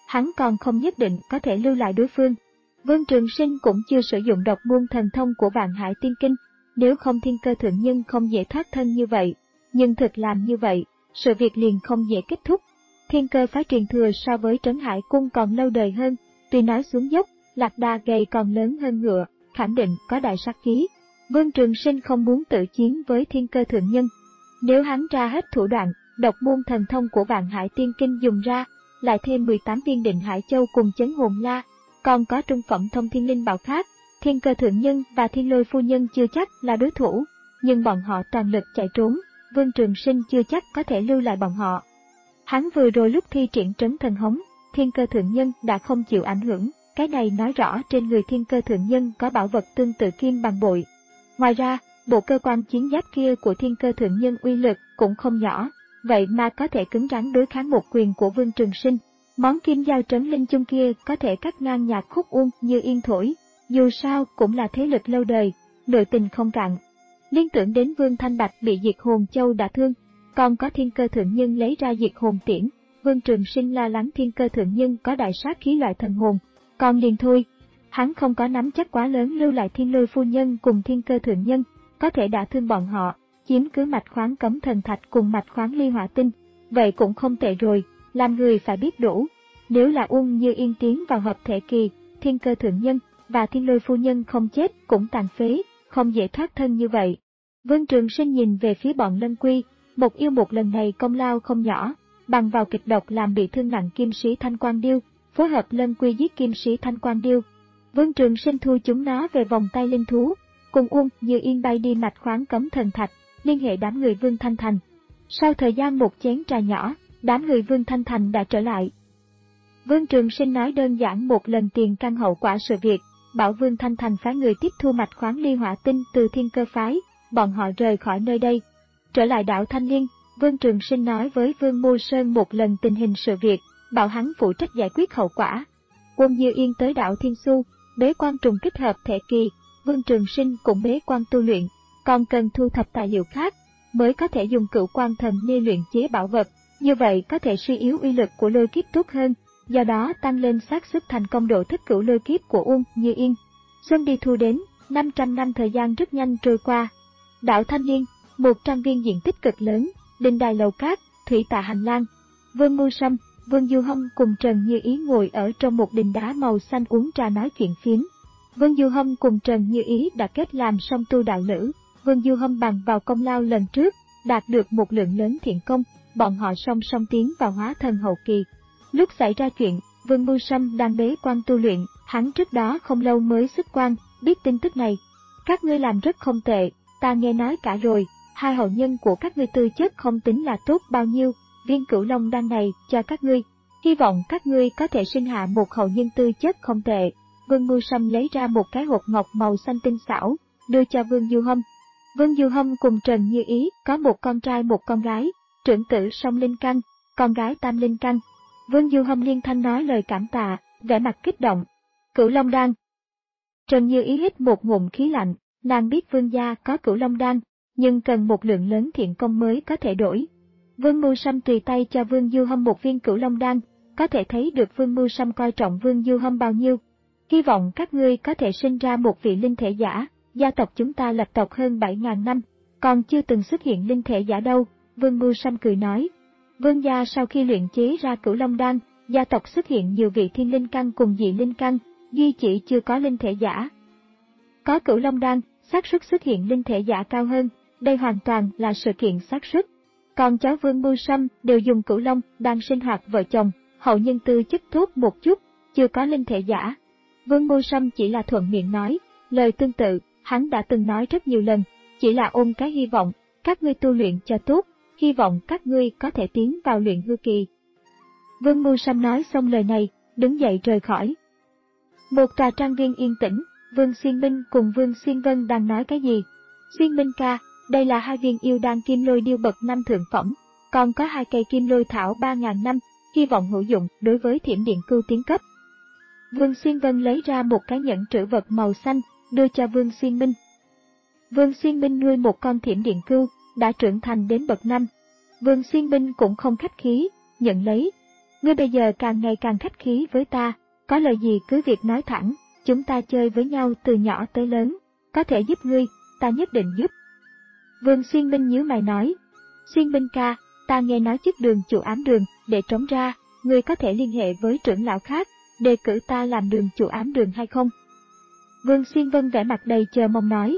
hắn còn không nhất định có thể lưu lại đối phương. Vương Trường Sinh cũng chưa sử dụng độc môn thần thông của Vạn Hải Tiên Kinh, nếu không Thiên Cơ Thượng Nhân không dễ thoát thân như vậy, nhưng thực làm như vậy, sự việc liền không dễ kết thúc. Thiên Cơ phái truyền thừa so với Trấn Hải Cung còn lâu đời hơn, tuy nói xuống dốc, lạc đà gầy còn lớn hơn ngựa, khẳng định có đại sát khí. Vương Trường Sinh không muốn tự chiến với Thiên Cơ Thượng Nhân. Nếu hắn ra hết thủ đoạn, độc môn thần thông của Vạn Hải Tiên Kinh dùng ra, lại thêm mười tám viên Định Hải Châu cùng Chấn Hồn La, còn có trung phẩm thông thiên linh bảo khác, Thiên Cơ Thượng Nhân và Thiên Lôi Phu Nhân chưa chắc là đối thủ, nhưng bọn họ toàn lực chạy trốn, Vương Trường Sinh chưa chắc có thể lưu lại bọn họ. Hắn vừa rồi lúc thi triển trấn thần hống, Thiên Cơ Thượng Nhân đã không chịu ảnh hưởng, cái này nói rõ trên người Thiên Cơ Thượng Nhân có bảo vật tương tự kim bằng bội. Ngoài ra, bộ cơ quan chiến giáp kia của Thiên Cơ Thượng Nhân uy lực cũng không nhỏ, vậy mà có thể cứng rắn đối kháng một quyền của Vương Trường Sinh. Món kim giao trấn linh chung kia có thể cắt ngang nhạc khúc Uông Như Yên thổi, dù sao cũng là thế lực lâu đời, nội tình không cạn. Liên tưởng đến Vương Thanh Bạch bị Diệt Hồn Châu đả thương, còn có Thiên Cơ Thượng Nhân lấy ra Diệt Hồn Tiễn, Vương Trường Sinh lo lắng Thiên Cơ Thượng Nhân có đại sát khí loại thần hồn, còn liền thôi. Hắn không có nắm chắc quá lớn lưu lại Thiên Lôi Phu Nhân cùng Thiên Cơ Thượng Nhân, có thể đả thương bọn họ, chiếm cứ mạch khoáng cấm thần thạch cùng mạch khoáng ly hỏa tinh, vậy cũng không tệ rồi, làm người phải biết đủ. Nếu là Uông Như Yên tiến vào hợp thể kỳ, Thiên Cơ Thượng Nhân và Thiên Lôi Phu Nhân không chết cũng tàn phế, không dễ thoát thân như vậy. Vương Trường Sinh nhìn về phía bọn Lân Quy, một yêu một lần này công lao không nhỏ, bằng vào kịch độc làm bị thương nặng Kim Sĩ Thanh Quang Điêu, phối hợp Lân Quy giết Kim Sĩ Thanh Quang Điêu. Vương Trường Sinh thu chúng nó về vòng tay linh thú, cùng Uông Như Yên bay đi mạch khoáng cấm thần thạch, liên hệ đám người Vương Thanh Thành. Sau thời gian một chén trà nhỏ, đám người Vương Thanh Thành đã trở lại. Vương Trường Sinh nói đơn giản một lần tiền căn hậu quả sự việc, bảo Vương Thanh Thành phái người tiếp thu mạch khoáng ly hỏa tinh từ Thiên Cơ phái, bọn họ rời khỏi nơi đây. Trở lại đảo Thanh Liên, Vương Trường Sinh nói với Vương Mô Sơn một lần tình hình sự việc, bảo hắn phụ trách giải quyết hậu quả. Quân Như Yên tới đảo Thiên Xu, bế quan trùng kích hợp thể kỳ, Vương Trường Sinh cũng bế quan tu luyện, còn cần thu thập tài liệu khác, mới có thể dùng cửu quan thần ni luyện chế bảo vật, như vậy có thể suy yếu uy lực của lôi kiếp tốt hơn, do đó tăng lên xác suất thành công độ thức cửu lôi kiếp của Uông Như Yên. Xuân đi thu đến, năm trăm năm thời gian rất nhanh trôi qua. Đảo Thanh Liên, một trăm viên diện tích cực lớn, đình đài lầu cát, thủy tạ hành lang. Vương Mưu Sâm, Vương Du Hâm cùng Trần Như Ý ngồi ở trong một đình đá màu xanh uống trà nói chuyện phiếm. Vương Du Hâm cùng Trần Như Ý đã kết làm song tu đạo lữ. Vương Du Hâm bằng vào công lao lần trước, đạt được một lượng lớn thiện công, bọn họ song song tiến vào hóa thần hậu kỳ. Lúc xảy ra chuyện, Vương Mưu Sâm đang bế quan tu luyện, hắn trước đó không lâu mới xuất quan, biết tin tức này. Các ngươi làm rất không tệ, ta nghe nói cả rồi, hai hậu nhân của các ngươi tư chất không tính là tốt bao nhiêu, viên cửu long đan này cho các ngươi, hy vọng các ngươi có thể sinh hạ một hậu nhân tư chất không tệ. Vương Mưu Sâm lấy ra một cái hộp ngọc màu xanh tinh xảo, đưa cho Vương Du Hâm. Vương Du Hâm cùng Trần Như Ý có một con trai một con gái, trưởng tử song linh căn, con gái tam linh căn. Vương Du Hâm liên thanh nói lời cảm tạ, vẻ mặt kích động. Cửu long đan. Trần Như Ý hít một ngụm khí lạnh, nàng biết Vương gia có cửu long đan, nhưng cần một lượng lớn thiện công mới có thể đổi. Vương Mưu Sâm tùy tay cho Vương Du Hâm một viên cửu long đan, có thể thấy được Vương Mưu Sâm coi trọng Vương Du Hâm bao nhiêu. Hy vọng các ngươi có thể sinh ra một vị linh thể giả, gia tộc chúng ta lập tộc hơn bảy ngàn năm, còn chưa từng xuất hiện linh thể giả đâu, Vương Mưu Sâm cười nói. Vương gia sau khi luyện chế ra cửu long đan, gia tộc xuất hiện nhiều vị thiên linh căn cùng dị linh căn, duy chỉ chưa có linh thể giả. Có cửu long đan, xác suất xuất hiện linh thể giả cao hơn, đây hoàn toàn là sự kiện xác suất. Còn cháu Vương Mưu Sâm đều dùng cửu long đang sinh hoạt vợ chồng, hậu nhân tư chất tốt một chút, chưa có linh thể giả. Vương Mưu Sâm chỉ là thuận miệng nói, lời tương tự, hắn đã từng nói rất nhiều lần, chỉ là ôm cái hy vọng, các ngươi tu luyện cho tốt, hy vọng các ngươi có thể tiến vào luyện hư kỳ. Vương Mưu Sâm nói xong lời này, đứng dậy rời khỏi. Một tòa trang viên yên tĩnh, Vương Xuyên Minh cùng Vương Xuyên Vân đang nói cái gì? Xuyên Minh ca, đây là hai viên yêu đan kim lôi điêu bậc năm thượng phẩm, còn có hai cây kim lôi thảo ba ngàn năm, hy vọng hữu dụng đối với thiểm điện cưu tiến cấp. Vương Xuyên Vân lấy ra một cái nhẫn trữ vật màu xanh, đưa cho Vương Xuyên Minh. Vương Xuyên Minh nuôi một con thiểm điện cưu, đã trưởng thành đến bậc năm. Vương Xuyên Minh cũng không khách khí, nhận lấy. Ngươi bây giờ càng ngày càng khách khí với ta, có lời gì cứ việc nói thẳng, chúng ta chơi với nhau từ nhỏ tới lớn, có thể giúp ngươi, ta nhất định giúp. Vương Xuyên Minh nhíu mày nói, Xuyên Minh ca, ta nghe nói chức đường chủ ám đường, để trống ra, ngươi có thể liên hệ với trưởng lão khác, đề cử ta làm đường chủ ám đường hay không? Vương Xuyên Vân vẻ mặt đầy chờ mong nói,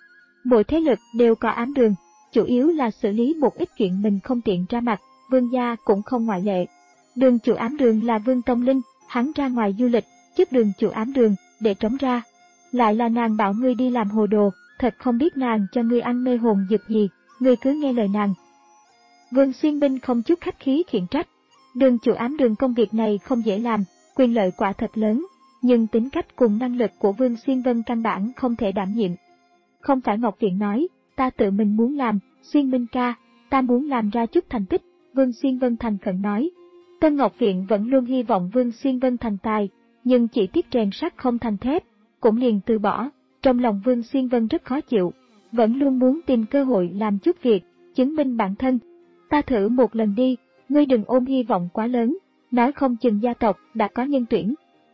mỗi thế lực đều có ám đường, chủ yếu là xử lý một ít chuyện mình không tiện ra mặt, Vương gia cũng không ngoại lệ. Đường chủ ám đường là Vương Tông Linh, hắn ra ngoài du lịch, chức đường chủ ám đường, để trống ra. Lại là nàng bảo ngươi đi làm hồ đồ, thật không biết nàng cho ngươi ăn mê hồn dược gì, ngươi cứ nghe lời nàng. Vương Xuyên Minh không chút khách khí khiển trách, đường chủ ám đường công việc này không dễ làm, quyền lợi quả thật lớn, nhưng tính cách cùng năng lực của Vương Xuyên Vân căn bản không thể đảm nhiệm. Không phải Ngọc Viện nói, ta tự mình muốn làm, Xuyên Minh ca, ta muốn làm ra chút thành tích, Vương Xuyên Vân thành khẩn nói. Tân Ngọc Viện vẫn luôn hy vọng Vương Xuyên Vân thành tài, nhưng chỉ tiếc rèn sắt không thành thép, cũng liền từ bỏ. Trong lòng Vương Xuyên Vân rất khó chịu, vẫn luôn muốn tìm cơ hội làm chút việc, chứng minh bản thân. Ta thử một lần đi, ngươi đừng ôm hy vọng quá lớn, nói không chừng gia tộc đã có nhân tuyển.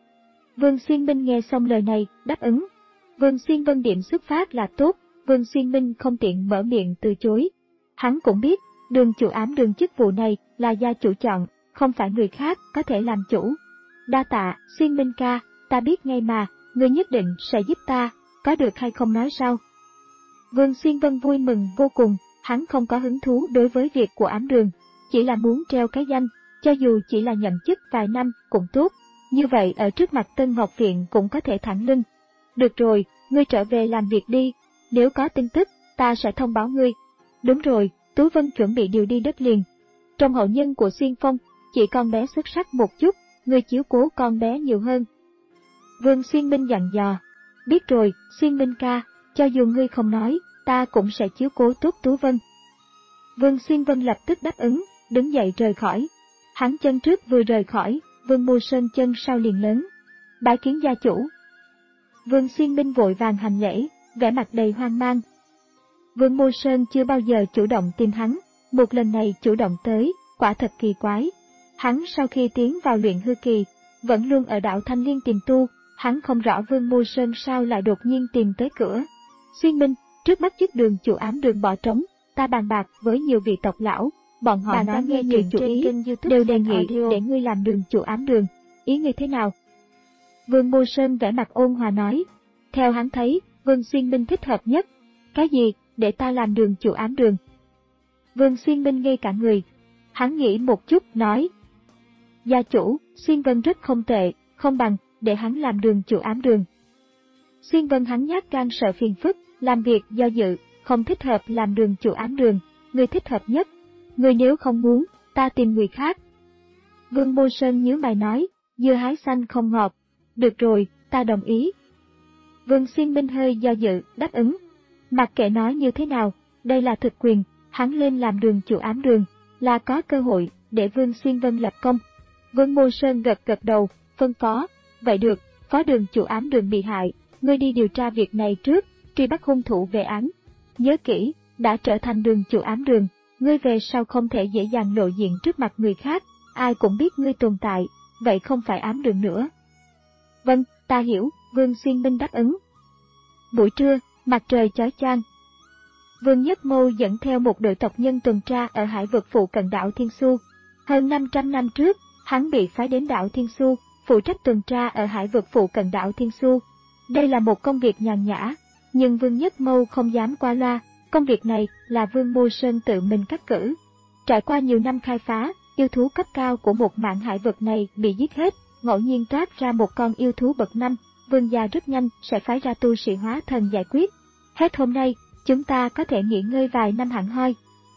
Vương Xuyên Minh nghe xong lời này, đáp ứng. Vương Xuyên Vân điểm xuất phát là tốt, Vương Xuyên Minh không tiện mở miệng từ chối. Hắn cũng biết, đường chủ ám đường chức vụ này là gia chủ chọn, không phải người khác có thể làm chủ. Đa tạ, Xuyên Minh ca, ta biết ngay mà, ngươi nhất định sẽ giúp ta, có được hay không nói sao? Vương Xuyên Vân vui mừng vô cùng, hắn không có hứng thú đối với việc của ám đường, chỉ là muốn treo cái danh, cho dù chỉ là nhậm chức vài năm cũng tốt, như vậy ở trước mặt Tân Ngọc Viện cũng có thể thẳng lưng. Được rồi, ngươi trở về làm việc đi, nếu có tin tức, ta sẽ thông báo ngươi. Đúng rồi, Tú Vân chuẩn bị điều đi đất liền. Trong hậu nhân của Xuyên Phong, chỉ con bé xuất sắc một chút, ngươi chiếu cố con bé nhiều hơn. Vương Xuyên Minh dặn dò, biết rồi, Xuyên Minh ca, cho dù ngươi không nói, ta cũng sẽ chiếu cố tốt Tú Vân. Vương Xuyên Vân lập tức đáp ứng, đứng dậy rời khỏi. Hắn chân trước vừa rời khỏi, Vương Mô Sơn chân sau liền lớn. Bái kiến gia chủ. Vương Xuyên Minh vội vàng hành lễ, vẻ mặt đầy hoang mang. Vương Mô Sơn chưa bao giờ chủ động tìm hắn, một lần này chủ động tới, quả thật kỳ quái. Hắn sau khi tiến vào luyện hư kỳ, vẫn luôn ở đảo Thanh Liên tìm tu, hắn không rõ Vương Mô Sơn sao lại đột nhiên tìm tới cửa. Xuyên Minh, trước mắt chức đường chủ ám đường bỏ trống, ta bàn bạc với nhiều vị tộc lão, bọn họ bạn nói nghe chuyện chủ ý, đều đề nghị để ngươi làm đường chủ ám đường, ý ngươi thế nào? Vương Mô Sơn vẻ mặt ôn hòa nói, theo hắn thấy, Vương Xuyên Minh thích hợp nhất. Cái gì, để ta làm đường chủ ám đường? Vương Xuyên Minh ngây cả người, hắn nghĩ một chút, nói, gia chủ, Xuyên Vân rất không tệ, không bằng, để hắn làm đường chủ ám đường. Xuyên Vân hắn nhát gan sợ phiền phức, làm việc do dự, không thích hợp làm đường chủ ám đường, người thích hợp nhất. Người nếu không muốn, ta tìm người khác. Vương Mô Sơn nhíu mày nói, dưa hái xanh không ngọt. Được rồi, ta đồng ý. Vương Xuyên Minh hơi do dự, đáp ứng. Mặc kệ nói như thế nào, đây là thực quyền, hắn lên làm đường chủ ám đường, là có cơ hội để Vương Xuyên Vân lập công. Vương Mô Sơn gật gật đầu, phân phó, vậy được, phó đường chủ ám đường bị hại, ngươi đi điều tra việc này trước, truy bắt hung thủ về án. Nhớ kỹ, đã trở thành đường chủ ám đường, ngươi về sau không thể dễ dàng lộ diện trước mặt người khác, ai cũng biết ngươi tồn tại, vậy không phải ám đường nữa. Vâng, ta hiểu, Vương Xuyên Minh đáp ứng. Buổi trưa, mặt trời chói chang. Vương Nhất Mâu dẫn theo một đội tộc nhân tuần tra ở hải vực phụ cận đảo Thiên Xu. Hơn năm trăm năm trước, hắn bị phái đến đảo Thiên Xu, phụ trách tuần tra ở hải vực phụ cận đảo Thiên Xu. Đây là một công việc nhàn nhã, nhưng Vương Nhất Mâu không dám qua loa, công việc này là Vương Mô Sơn tự mình cắt cử. Trải qua nhiều năm khai phá, yêu thú cấp cao của một mảng hải vực này bị giết hết, ngẫu nhiên toát ra một con yêu thú bậc năm, Vương gia rất nhanh sẽ phái ra tu sĩ hóa thần giải quyết. Hết hôm nay, chúng ta có thể nghỉ ngơi vài năm hẳn hoi.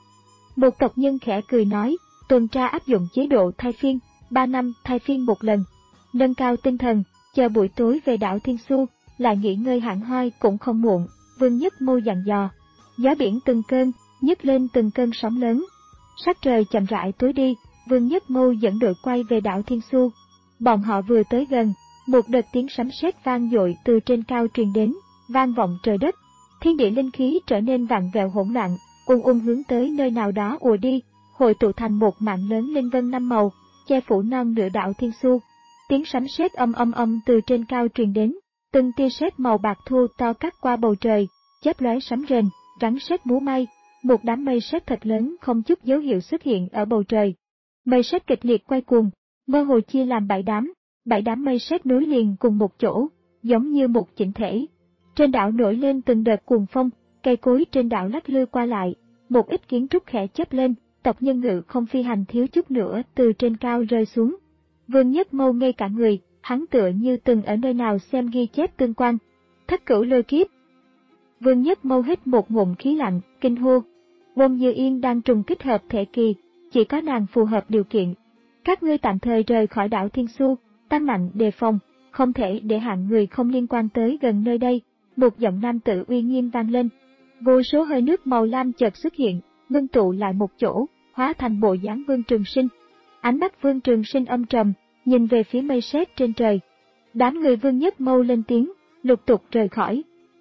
Một tộc nhân khẽ cười nói, tuần tra áp dụng chế độ thay phiên, ba năm thay phiên một lần, nâng cao tinh thần, chờ buổi tối về đảo Thiên Xu, lại nghỉ ngơi hẳn hoi cũng không muộn. Vương Nhất Mâu dặn dò. Gió biển từng cơn, nhấc lên từng cơn sóng lớn. Sắc trời chậm rãi tối đi, Vương Nhất Mâu dẫn đội quay về đảo Thiên Xu. Bọn họ vừa tới gần, một đợt tiếng sấm sét vang dội từ trên cao truyền đến, vang vọng trời đất. Thiên địa linh khí trở nên vặn vẹo hỗn loạn, ùn ùn hướng tới nơi nào đó ùa đi, hội tụ thành một mạng lớn linh vân năm màu. che phủ non nửa đạo thiên su. Tiếng sấm sét âm âm âm từ trên cao truyền đến, từng tia sét màu bạc thu to cắt qua bầu trời, chớp lóe sấm rền, rắn sét múa may. Một đám mây sét thật lớn không chút dấu hiệu xuất hiện ở bầu trời. Mây sét kịch liệt quay cuồng, mơ hồ chia làm bảy đám, bảy đám mây sét nối liền cùng một chỗ, giống như một chỉnh thể. Trên đảo nổi lên từng đợt cuồng phong, cây cối trên đảo lắc lư qua lại, một ít kiến trúc khẽ chớp lên, tộc nhân ngự không phi hành thiếu chút nữa từ trên cao rơi xuống. Vương Nhất Mâu ngây cả người, hắn tựa như từng ở nơi nào xem ghi chép tương quan. Thất cửu lôi kiếp. Vương Nhất Mâu hít một ngụm khí lạnh, kinh hô. Wong Như Yên đang trùng kích hợp thể kỳ, chỉ có nàng phù hợp điều kiện. Các ngươi tạm thời rời khỏi đảo Thiên Su, tăng mạnh đề phòng, không thể để hạng người không liên quan tới gần nơi đây. Một giọng nam tử uy nghiêm vang lên. Vô số hơi nước màu lam chợt xuất hiện, ngưng tụ lại một chỗ, hóa thành bộ dáng Vương Trường Sinh. Ánh mắt Vương Trường Sinh âm trầm, nhìn về phía mây sét trên trời. Đám người Vương Nhất Mâu lên tiếng, lục tục rời khỏi.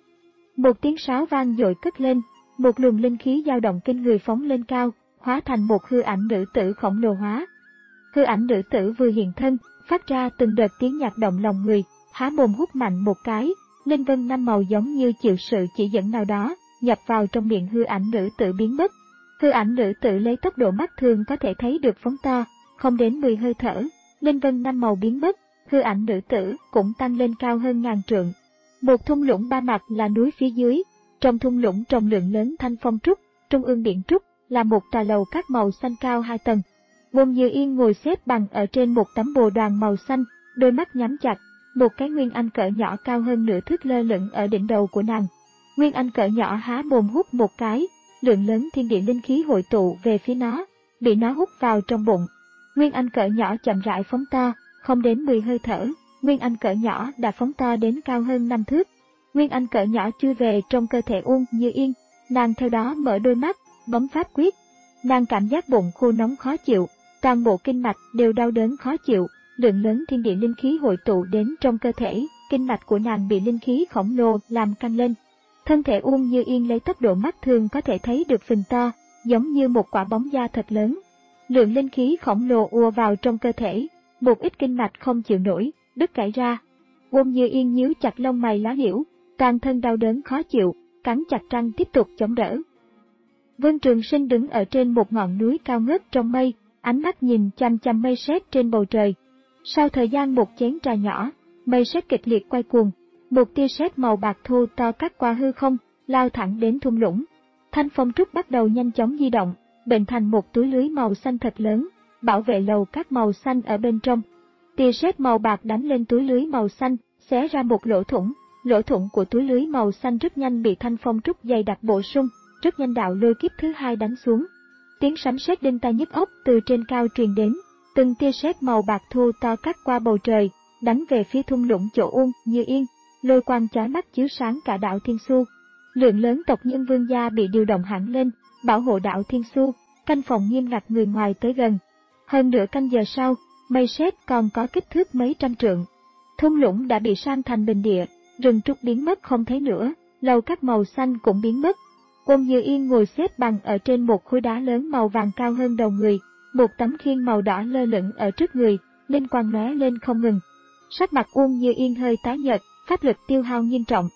Một tiếng sáo vang dội cất lên, một luồng linh khí dao động kinh người phóng lên cao, hóa thành một hư ảnh nữ tử khổng lồ hóa. Hư ảnh nữ tử vừa hiện thân, phát ra từng đợt tiếng nhạc động lòng người, há mồm hút mạnh một cái, linh vân năm màu giống như chịu sự chỉ dẫn nào đó, nhập vào trong miệng hư ảnh nữ tử biến mất. Hư ảnh nữ tử lấy tốc độ mắt thường có thể thấy được phóng to, không đến mười hơi thở, linh vân năm màu biến mất, hư ảnh nữ tử cũng tăng lên cao hơn ngàn trượng. Một thung lũng ba mặt là núi phía dưới, trong thung lũng trồng lượng lớn thanh phong trúc, trung ương điện trúc là một tòa lầu các màu xanh cao hai tầng. Wong Như Yên ngồi xếp bằng ở trên một tấm bồ đoàn màu xanh, đôi mắt nhắm chặt, một cái nguyên anh cỡ nhỏ cao hơn nửa thước lơ lửng ở đỉnh đầu của nàng. Nguyên anh cỡ nhỏ há mồm hút một cái, lượng lớn thiên địa linh khí hội tụ về phía nó, bị nó hút vào trong bụng. Nguyên anh cỡ nhỏ chậm rãi phóng to, không đến mười hơi thở, nguyên anh cỡ nhỏ đã phóng to đến cao hơn năm thước. Nguyên anh cỡ nhỏ chui về trong cơ thể Wong Như Yên, nàng theo đó mở đôi mắt, bấm pháp quyết. Nàng cảm giác bụng khô nóng khó chịu, toàn bộ kinh mạch đều đau đớn khó chịu, lượng lớn thiên địa linh khí hội tụ đến trong cơ thể, kinh mạch của nàng bị linh khí khổng lồ làm căng lên. Thân thể Wong Như Yên lấy tốc độ mắt thường có thể thấy được phình to, giống như một quả bóng da thật lớn. Lượng linh khí khổng lồ ùa vào trong cơ thể, một ít kinh mạch không chịu nổi, đứt gãy ra. Wong Như Yên nhíu chặt lông mày lá liễu, toàn thân đau đớn khó chịu, cắn chặt răng tiếp tục chống đỡ. Vương Trường Sinh đứng ở trên một ngọn núi cao ngất trong mây, ánh mắt nhìn chăm chăm mây sét trên bầu trời. Sau thời gian một chén trà nhỏ, mây sét kịch liệt quay cuồng, một tia sét màu bạc thô to cắt qua hư không, lao thẳng đến thung lũng. Thanh phong trúc bắt đầu nhanh chóng di động, bệnh thành một túi lưới màu xanh thật lớn, bảo vệ lầu các màu xanh ở bên trong. Tia sét màu bạc đánh lên túi lưới màu xanh, xé ra một lỗ thủng. Lỗ thủng của túi lưới màu xanh rất nhanh bị thanh phong trúc dày đặc bổ sung, rất nhanh đạo lôi kiếp thứ hai đánh xuống. Tiếng sấm sét đinh tai nhức óc từ trên cao truyền đến, từng tia sét màu bạc thô to cắt qua bầu trời, đánh về phía thung lũng chỗ Wong Như Yên, lôi quang chói mắt chiếu sáng cả đảo Thiên Su. Lượng lớn tộc nhân Vương gia bị điều động hẳn lên, bảo hộ đảo Thiên Su, canh phòng nghiêm ngặt người ngoài tới gần. Hơn nửa canh giờ sau, mây sét còn có kích thước mấy trăm trượng. Thung lũng đã bị san thành bình địa, rừng trúc biến mất không thấy nữa, lầu các màu xanh cũng biến mất. Wong Như Yên ngồi xếp bằng ở trên một khối đá lớn màu vàng cao hơn đầu người, một tấm khiên màu đỏ lơ lửng ở trước người, linh quang lóe lên không ngừng. Sắc mặt Wong Như Yên hơi tái nhợt, pháp lực tiêu hao nghiêm trọng.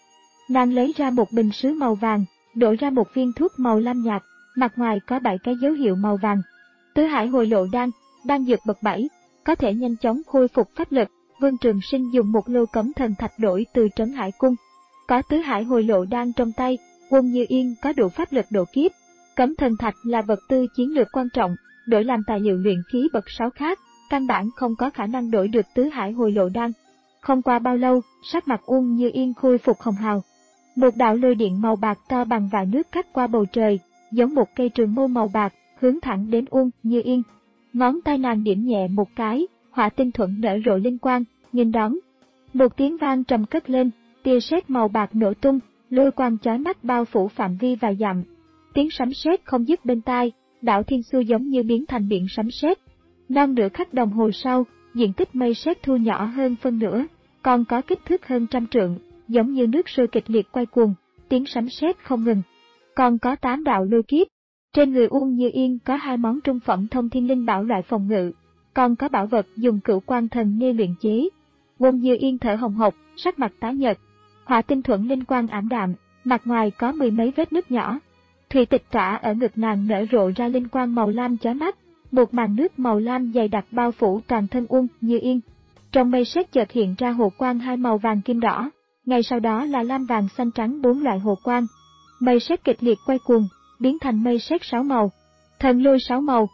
Nàng lấy ra một bình sứ màu vàng, đổ ra một viên thuốc màu lam nhạt, mặt ngoài có bảy cái dấu hiệu màu vàng. Tứ hải hồi lộ đan, đan dược bậc bảy, có thể nhanh chóng khôi phục pháp lực. Vương Trường Sinh dùng một lô cấm thần thạch đổi từ Trấn Hải Cung. Có tứ hải hồi lộ đan trong tay, Wong Như Yên có đủ pháp lực độ kiếp. Cấm thần thạch là vật tư chiến lược quan trọng, đổi làm tài liệu luyện khí bậc sáu khác, căn bản không có khả năng đổi được tứ hải hồi lộ đan. Không qua bao lâu, sắc mặt Wong Như Yên khôi phục hồng hào. Một đạo lôi điện màu bạc to bằng vài nước cắt qua bầu trời, giống một cây trường mâu màu bạc, hướng thẳng đến Wong Như Yên. Ngón tay nàng điểm nhẹ một cái, hỏa tinh thuẫn nở rộ linh quang, nghênh đón. Một tiếng vang trầm cất lên, tia sét màu bạc nổ tung, lôi quang chói mắt bao phủ phạm vi vài dặm. Tiếng sấm sét không dứt bên tai, đảo Thiên Su giống như biến thành biển sấm sét. Non nửa khắc đồng hồ sau, diện tích mây sét thu nhỏ hơn phân nửa, còn có kích thước hơn trăm trượng, giống như nước sôi kịch liệt quay cuồng, tiếng sấm sét không ngừng. Còn có tám đạo lôi kiếp. Trên người Wong Như Yên có hai món trung phẩm thông thiên linh bảo loại phòng ngự, còn có bảo vật dùng cửu quan thần nê luyện chế. Won Như Yên thở hồng hộc, sắc mặt tái nhợt. Hỏa tinh thuẫn linh quang ảm đạm, mặt ngoài có mười mấy vết nứt nhỏ. Thủy tịch tỏa ở ngực nàng nở rộ ra linh quang màu lam chói mắt, một màn nước màu lam dày đặc bao phủ toàn thân Won Như Yên. Trong mây sét chợt hiện ra hồ quang hai màu vàng kim đỏ, ngay sau đó là lam vàng xanh trắng bốn loại hồ quang. Mây sét kịch liệt quay cuồng, biến thành mây sét sáu màu. Thần lôi sáu màu.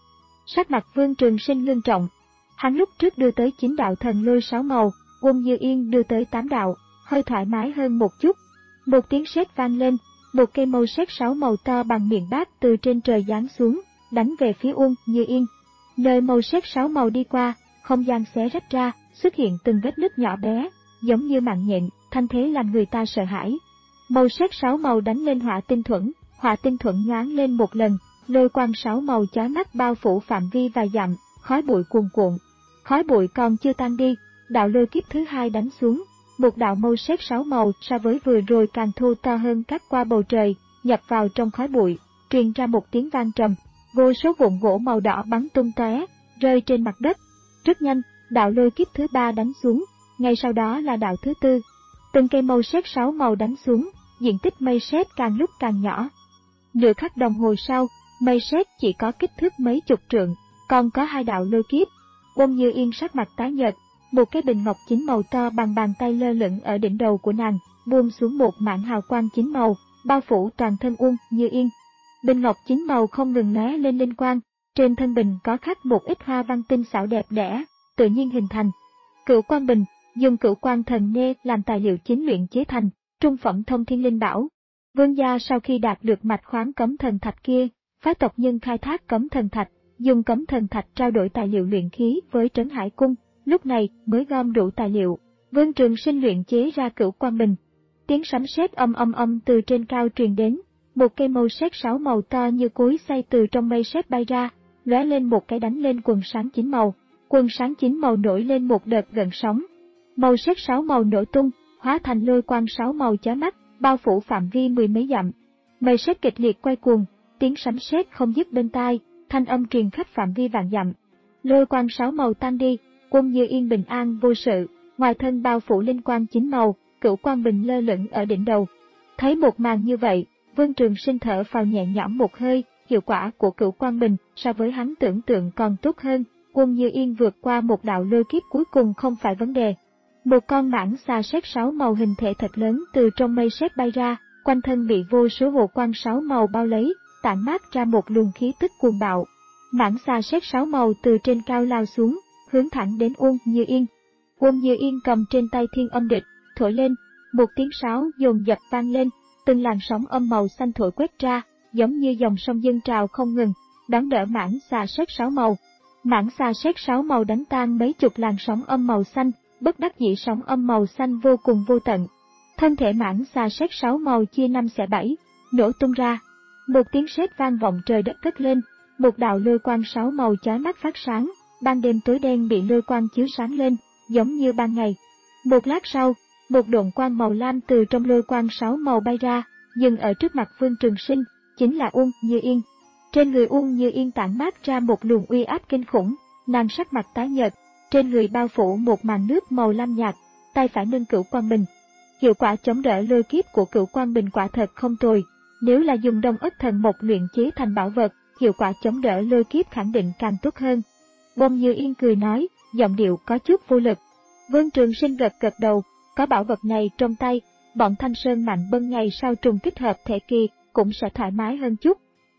Sắc mặt Vương Trường Sinh ngưng trọng. Hắn lúc trước đưa tới chín đạo thần lôi sáu màu, Won Như Yên đưa tới tám đạo, hơi thoải mái hơn một chút. Một tiếng sét vang lên, một cây mâu sét sáu màu to bằng miệng bát từ trên trời giáng xuống, đánh về phía Won Như Yên. Nơi mâu sét sáu màu đi qua, không gian xé rách ra, xuất hiện từng vết nứt nhỏ bé, giống như mạng nhện, thanh thế làm người ta sợ hãi. Mâu sét sáu màu đánh lên hỏa tinh thuẫn, hỏa tinh thuẫn nhoáng lên một lần, lôi quang sáu màu chói mắt bao phủ phạm vi vài dặm, khói bụi cuồn cuộn. Khói bụi còn chưa tan đi, đạo lôi kiếp thứ hai đánh xuống, một đạo mâu sét sáu màu so với vừa rồi càng thô to hơn cắt qua bầu trời, nhập vào trong khói bụi, truyền ra một tiếng vang trầm, vô số vụn gỗ màu đỏ bắn tung tóe, rơi trên mặt đất. Rất nhanh, đạo lôi kiếp thứ ba đánh xuống, ngay sau đó là đạo thứ tư. Từng cây mâu sét sáu màu đánh xuống, diện tích mây sét càng lúc càng nhỏ. Nửa khắc đồng hồ sau, mây sét chỉ có kích thước mấy chục trượng, còn có hai đạo lôi kiếp. Won Như Yên sắc mặt tái nhợt, một cái bình ngọc chín màu to bằng bàn tay lơ lửng ở đỉnh đầu của nàng, buông xuống một mảng hào quang chín màu, bao phủ toàn thân Won Như Yên. Bình ngọc chín màu không ngừng lóe lên linh quang, trên thân bình có khắc một ít hoa văn tinh xảo đẹp đẽ, tự nhiên hình thành. Cửu quan bình, dùng cửu quan thần nê làm tài liệu chính luyện chế thành, trung phẩm thông thiên linh bảo. Vương gia sau khi đạt được mạch khoáng cấm thần thạch kia, phái tộc nhân khai thác cấm thần thạch, dùng cấm thần thạch trao đổi tài liệu luyện khí với Trấn Hải Cung, lúc này mới gom đủ tài liệu. Vương Trường Sinh luyện chế ra cửu quan bình. Tiếng sấm sét âm âm âm từ trên cao truyền đến, một cây mâu sét sáu màu to như cối xay từ trong mây sét bay ra, lóe lên một cái đánh lên quần sáng chín màu. Quần sáng chín màu nổi lên một đợt gợn sóng. Màu sét sáu màu nổ tung, hóa thành lôi quang sáu màu chói mắt, bao phủ phạm vi mười mấy dặm. Mây sét kịch liệt quay cuồng, tiếng sấm sét không dứt bên tai, thanh âm truyền khắp phạm vi vạn dặm. Lôi quang sáu màu tan đi, Won Như Yên bình an vô sự, ngoài thân bao phủ linh quang chín màu, cửu quan bình lơ lửng ở đỉnh đầu. Thấy một màn như vậy, Vương Trường Sinh thở phào nhẹ nhõm một hơi, hiệu quả của cửu quan bình so với hắn tưởng tượng còn tốt hơn. Won Như Yên vượt qua một đạo lôi kiếp cuối cùng không phải vấn đề. Một con mãng xà sét sáu màu hình thể thật lớn từ trong mây sét bay ra, quanh thân bị vô số hồ quang sáu màu bao lấy, tản mát ra một luồng khí tức cuồng bạo. Mãng xà sét sáu màu từ trên cao lao xuống, hướng thẳng đến Won Như Yên. Won Như Yên cầm trên tay thiên âm địch, thổi lên, một tiếng sáo dồn dập vang lên, từng làn sóng âm màu xanh thổi quét ra, giống như dòng sông dâng trào không ngừng, đón đỡ mãng xà sét sáu màu. Mãng xà sét sáu màu đánh tan mấy chục làn sóng âm màu xanh, bất đắc dĩ sóng âm màu xanh vô cùng vô tận. Thân thể mãng xà sét sáu màu chia năm xẻ bảy, nổ tung ra. Một tiếng sét vang vọng trời đất cất lên, một đạo lôi quang sáu màu chói mắt phát sáng, ban đêm tối đen bị lôi quang chiếu sáng lên, giống như ban ngày. Một lát sau, một độn quang màu lam từ trong lôi quang sáu màu bay ra, dừng ở trước mặt Vương Trường Sinh, chính là Won Như Yên. Trên người Won Như Yên tản mát ra một luồng uy áp kinh khủng, nàng sắc mặt tái nhợt, trên người bao phủ một màn nước màu lam nhạt, tay phải nâng cửu quan bình. Hiệu quả chống đỡ lôi kiếp của cửu quan bình quả thật không tồi, nếu là dùng đông ất thần mộc luyện chế thành bảo vật, hiệu quả chống đỡ lôi kiếp khẳng định càng tốt hơn. Won Như Yên cười nói, giọng điệu có chút vô lực. Vương Trường Sinh gật gật đầu, có bảo vật này trong tay, bọn Thanh Sơn Mạnh Bân ngày sau trùng kích hợp thể kỳ cũng sẽ thoải mái hơn chút.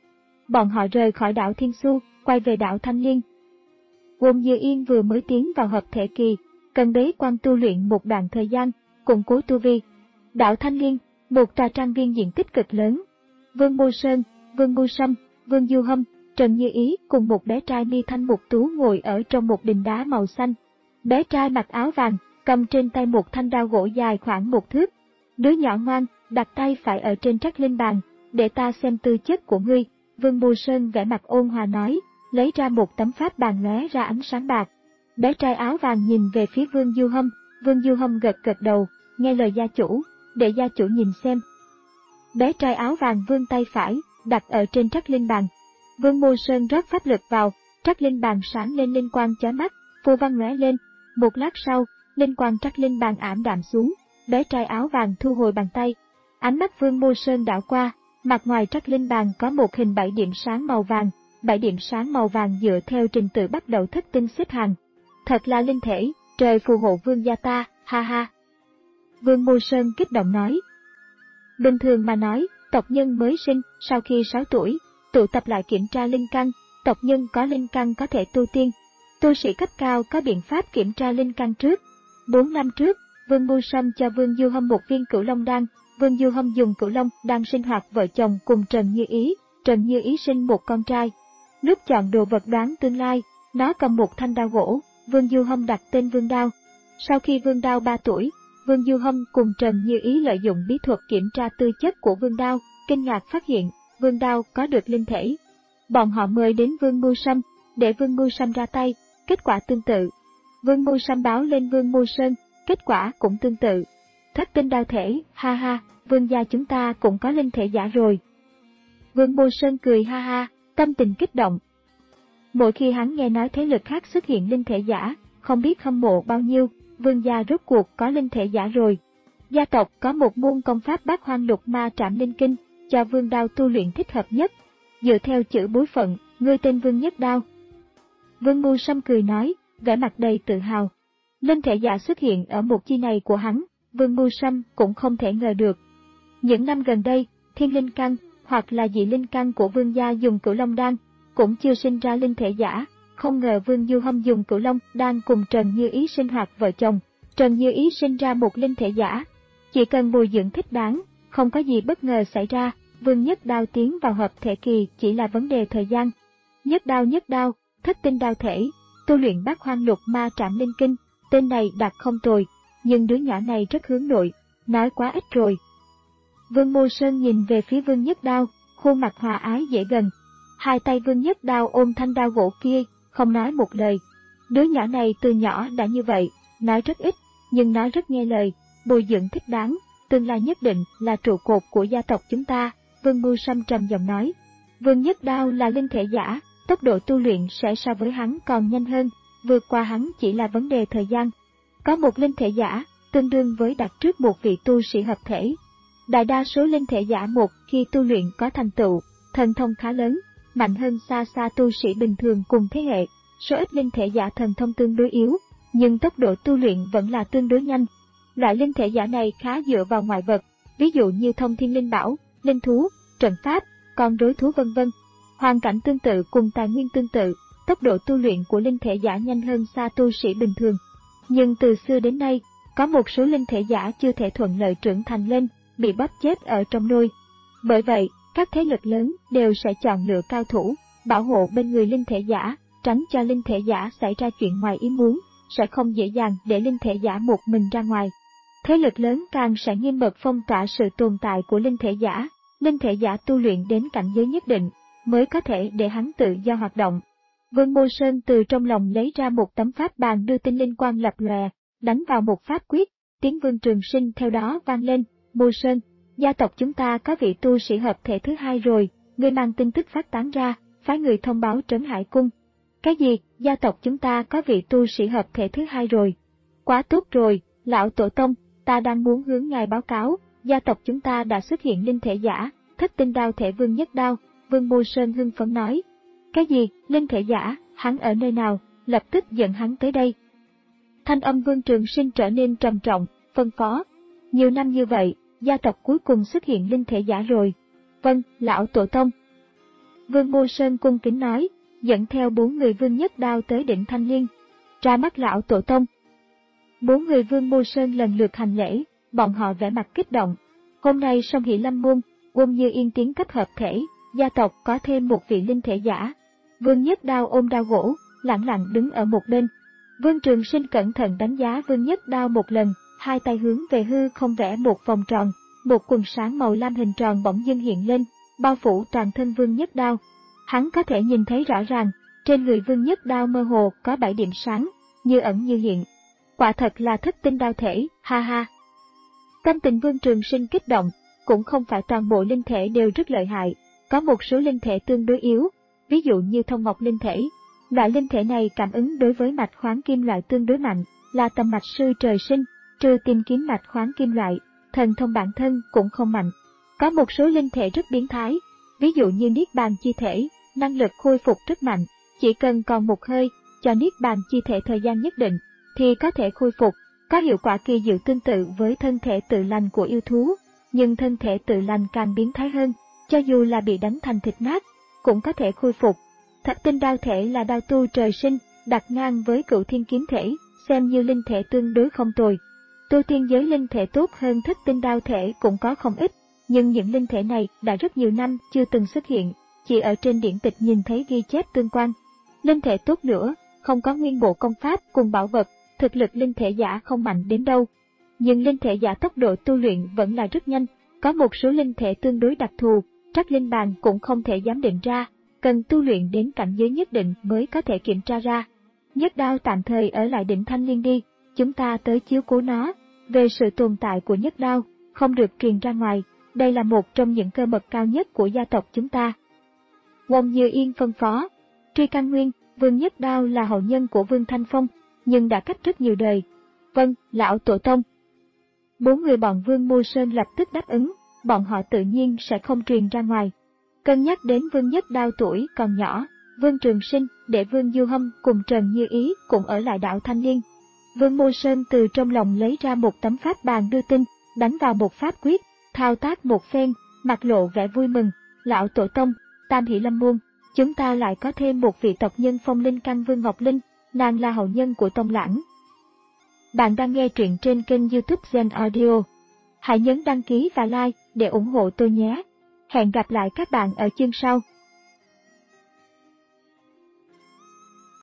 Bọn họ rời khỏi đảo Thiên Xu, quay về đảo Thanh Liên. Won Như Yên vừa mới tiến vào hợp thể kỳ, cần bế quan tu luyện một đoạn thời gian, củng cố tu vi. Đảo Thanh Liên, một tòa trang viên diện tích cực lớn. Vương Mô Sơn, Vương Ngu Sâm, Vương Du Hâm, Trần Như Ý cùng một bé trai mi thanh mục tú ngồi ở trong một đình đá màu xanh. Bé trai mặc áo vàng, cầm trên tay một thanh đao gỗ dài khoảng một thước. Đứa nhỏ ngoan, đặt tay phải ở trên trắc linh bàn, để ta xem tư chất của ngươi. Vương Mô Sơn vẻ mặt ôn hòa nói, lấy ra một tấm pháp bàn lóe ra ánh sáng bạc. Bé trai áo vàng nhìn về phía Vương Du Hâm, Vương Du Hâm gật gật đầu, nghe lời gia chủ, để gia chủ nhìn xem. Bé trai áo vàng vươn tay phải, đặt ở trên trắc linh bàn. Vương Mô Sơn rót pháp lực vào, Trắc linh bàn sáng lên linh quang chói mắt, phù văn lóe lên. Một lát sau, linh quang trắc linh bàn ảm đạm xuống, bé trai áo vàng thu hồi bàn tay. Ánh mắt Vương Mô Sơn đảo qua, mặt ngoài trắc linh bàn có một hình bảy điểm sáng màu vàng, bảy điểm sáng màu vàng dựa theo trình tự bắt đầu thất tinh xếp hàng. Thật là linh thể, trời phù hộ vương gia ta, ha ha. Vương Mô Sơn kích động nói. Bình thường mà nói, tộc nhân mới sinh, sau khi sáu tuổi, tụ tập lại kiểm tra linh căn, tộc nhân có linh căn có thể tu tiên. Tu sĩ cấp cao có biện pháp kiểm tra linh căn trước. Bốn năm trước, Vương Mưu Sâm cho Vương Du Hâm một viên cửu long đan, Vương Du Hâm dùng cửu long đan sinh hoạt vợ chồng cùng Trần Như Ý, Trần Như Ý sinh một con trai. Lúc chọn đồ vật đoán tương lai, nó cầm một thanh đao gỗ, Vương Du Hâm đặt tên Vương Đao. Sau khi Vương Đao ba tuổi, Vương Du Hâm cùng Trần Như Ý lợi dụng bí thuật kiểm tra tư chất của Vương Đao, kinh ngạc phát hiện Vương Đao có được linh thể. Bọn họ mời đến Vương Mưu Sâm, để Vương Mưu Sâm ra tay, kết quả tương tự. Vương Mưu Sâm báo lên Vương Mưu Sơn, kết quả cũng tương tự. Thất tinh đao thể, ha ha, vương gia chúng ta cũng có linh thể giả rồi. Vương Mưu Sơn cười ha ha, tâm tình kích động. Mỗi khi hắn nghe nói thế lực khác xuất hiện linh thể giả, không biết hâm mộ bao nhiêu, vương gia rốt cuộc có linh thể giả rồi. Gia tộc có một môn công pháp bát hoang lục ma trảm linh kinh, cho Vương Đao tu luyện thích hợp nhất. Dựa theo chữ bối phận, ngươi tên Vương Nhất Đao. Vương Mưu Sâm cười nói, vẻ mặt đầy tự hào. Linh thể giả xuất hiện ở một chi này của hắn, Vương Mưu Sâm cũng không thể ngờ được. Những năm gần đây, thiên linh căn hoặc là dị linh căn của vương gia dùng cửu long đan, cũng chưa sinh ra linh thể giả. Không ngờ Vương Du Hâm dùng cửu long đan cùng Trần Như Ý sinh hoạt vợ chồng, Trần Như Ý sinh ra một linh thể giả. Chỉ cần bồi dưỡng thích đáng, không có gì bất ngờ xảy ra, Vương Nhất Đao tiến vào hợp thể kỳ chỉ là vấn đề thời gian. Nhất Đao Nhất Đao, thất tinh đao thể, tu luyện bát hoang lục ma trảm linh kinh, tên này đạt không tồi, nhưng đứa nhỏ này rất hướng nội, nói quá ít rồi. Vương Mô Sơn nhìn về phía Vương Nhất Đao, khuôn mặt hòa ái dễ gần. Hai tay Vương Nhất Đao ôm thanh đao gỗ kia, không nói một lời. Đứa nhỏ này từ nhỏ đã như vậy, nói rất ít, nhưng nó rất nghe lời, bồi dưỡng thích đáng, tương lai nhất định là trụ cột của gia tộc chúng ta, Vương Mưu Sâm trầm giọng nói. Vương Nhất Đao là linh thể giả, tốc độ tu luyện sẽ so với hắn còn nhanh hơn, vượt qua hắn chỉ là vấn đề thời gian. Có một linh thể giả, tương đương với đặt trước một vị tu sĩ hợp thể. Đại đa số linh thể giả một khi tu luyện có thành tựu, thần thông khá lớn, mạnh hơn xa xa tu sĩ bình thường cùng thế hệ. Số ít linh thể giả thần thông tương đối yếu, nhưng tốc độ tu luyện vẫn là tương đối nhanh. Loại linh thể giả này khá dựa vào ngoại vật, ví dụ như thông thiên linh bảo, linh thú, trận pháp, con rối thú vân vân. Hoàn cảnh tương tự cùng tài nguyên tương tự, tốc độ tu luyện của linh thể giả nhanh hơn xa tu sĩ bình thường. Nhưng từ xưa đến nay, có một số linh thể giả chưa thể thuận lợi trưởng thành lên, bị bóp chết ở trong nôi. Bởi vậy, các thế lực lớn đều sẽ chọn lựa cao thủ, bảo hộ bên người linh thể giả, tránh cho linh thể giả xảy ra chuyện ngoài ý muốn, sẽ không dễ dàng để linh thể giả một mình ra ngoài. Thế lực lớn càng sẽ nghiêm mật phong tỏa sự tồn tại của linh thể giả, linh thể giả tu luyện đến cảnh giới nhất định, mới có thể để hắn tự do hoạt động. Vương Mô Sơn từ trong lòng lấy ra một tấm pháp bàn đưa tinh linh quang lập lòe, đánh vào một pháp quyết, tiếng Vương Trường Sinh theo đó vang lên. Mô Sơn, gia tộc chúng ta có vị tu sĩ hợp thể thứ hai rồi, ngươi mang tin tức phát tán ra, phái người thông báo Trấn Hải Cung. Cái gì, gia tộc chúng ta có vị tu sĩ hợp thể thứ hai rồi? Quá tốt rồi, lão tổ tông, ta đang muốn hướng ngài báo cáo, gia tộc chúng ta đã xuất hiện linh thể giả, thất tinh đao thể Vương Nhất Đao. Vương Mô Sơn hưng phấn nói. Cái gì, linh thể giả, hắn ở nơi nào, lập tức dẫn hắn tới đây. Thanh âm Vương Trường Sinh trở nên trầm trọng, phân phó. Nhiều năm như vậy, gia tộc cuối cùng xuất hiện linh thể giả rồi. Vâng, lão tổ tông. Vương Mô Sơn cung kính nói, dẫn theo bốn người Vương Nhất Đao tới đỉnh Thanh Liên. Ra mắt lão tổ tông. Bốn người Vương Mô Sơn lần lượt hành lễ, bọn họ vẻ mặt kích động. Hôm nay Song Hỷ Lâm Môn, Quân Như Yên tiến cấp hợp thể, gia tộc có thêm một vị linh thể giả. Vương Nhất Đao ôm đao gỗ, lặng lặng đứng ở một bên. Vương Trường Sinh cẩn thận đánh giá Vương Nhất Đao một lần, hai tay hướng về hư không vẽ một vòng tròn, một quần sáng màu lam hình tròn bỗng dưng hiện lên, bao phủ toàn thân Vương Nhất Đao. Hắn có thể nhìn thấy rõ ràng, trên người Vương Nhất Đao mơ hồ có bảy điểm sáng, như ẩn như hiện. Quả thật là thất tinh đao thể, ha ha. Tâm tình Vương Trường Sinh kích động, cũng không phải toàn bộ linh thể đều rất lợi hại, có một số linh thể tương đối yếu, ví dụ như thông ngọc linh thể. Loại linh thể này cảm ứng đối với mạch khoáng kim loại tương đối mạnh, là tầm mạch sư trời sinh, trừ tìm kiếm mạch khoáng kim loại, thần thông bản thân cũng không mạnh. Có một số linh thể rất biến thái, ví dụ như Niết Bàn chi thể, năng lực khôi phục rất mạnh, chỉ cần còn một hơi, cho Niết Bàn chi thể thời gian nhất định, thì có thể khôi phục, có hiệu quả kỳ diệu tương tự với thân thể tự lành của yêu thú, nhưng thân thể tự lành càng biến thái hơn, cho dù là bị đánh thành thịt nát, cũng có thể khôi phục. Thạch tinh đao thể là đao tu trời sinh, đặt ngang với Cửu Thiên kiếm thể, xem như linh thể tương đối không tồi. Tu tiên giới linh thể tốt hơn thất tinh đao thể cũng có không ít, nhưng những linh thể này đã rất nhiều năm chưa từng xuất hiện, chỉ ở trên điển tịch nhìn thấy ghi chép tương quan. Linh thể tốt nữa, không có nguyên bộ công pháp cùng bảo vật, thực lực linh thể giả không mạnh đến đâu. Nhưng linh thể giả tốc độ tu luyện vẫn là rất nhanh, có một số linh thể tương đối đặc thù, trắc linh bàn cũng không thể giám định ra, cần tu luyện đến cảnh giới nhất định mới có thể kiểm tra ra. Nhất đao tạm thời ở lại đỉnh Thanh Liên đi, chúng ta tới chiếu cố nó. Về sự tồn tại của nhất đao, không được truyền ra ngoài, đây là một trong những cơ mật cao nhất của gia tộc chúng ta. Wong Như Yên phân phó, truy căn nguyên, Vương Nhất Đao là hậu nhân của Vương Thanh Phong, nhưng đã cách rất nhiều đời. Vâng, lão tổ tông. Bốn người bọn Vương Mô Sơn lập tức đáp ứng, bọn họ tự nhiên sẽ không truyền ra ngoài. Cân nhắc đến Vương Nhất Đao tuổi còn nhỏ, Vương Trường Sinh, để Vương Du Hâm cùng Trần Như Ý cũng ở lại đảo Thanh Liên. Vương Mô Sơn từ trong lòng lấy ra một tấm pháp bàn đưa tin, đánh vào một pháp quyết, thao tác một phen, mặt lộ vẻ vui mừng. Lão tổ tông, Tam Hỷ Lâm Môn, chúng ta lại có thêm một vị tộc nhân phong linh căn Vương Ngọc Linh, nàng là hậu nhân của Tông Lãng. Bạn đang nghe truyện trên kênh YouTube Zen Audio. Hãy nhấn đăng ký và like để ủng hộ tôi nhé. Hẹn gặp lại các bạn ở chương sau.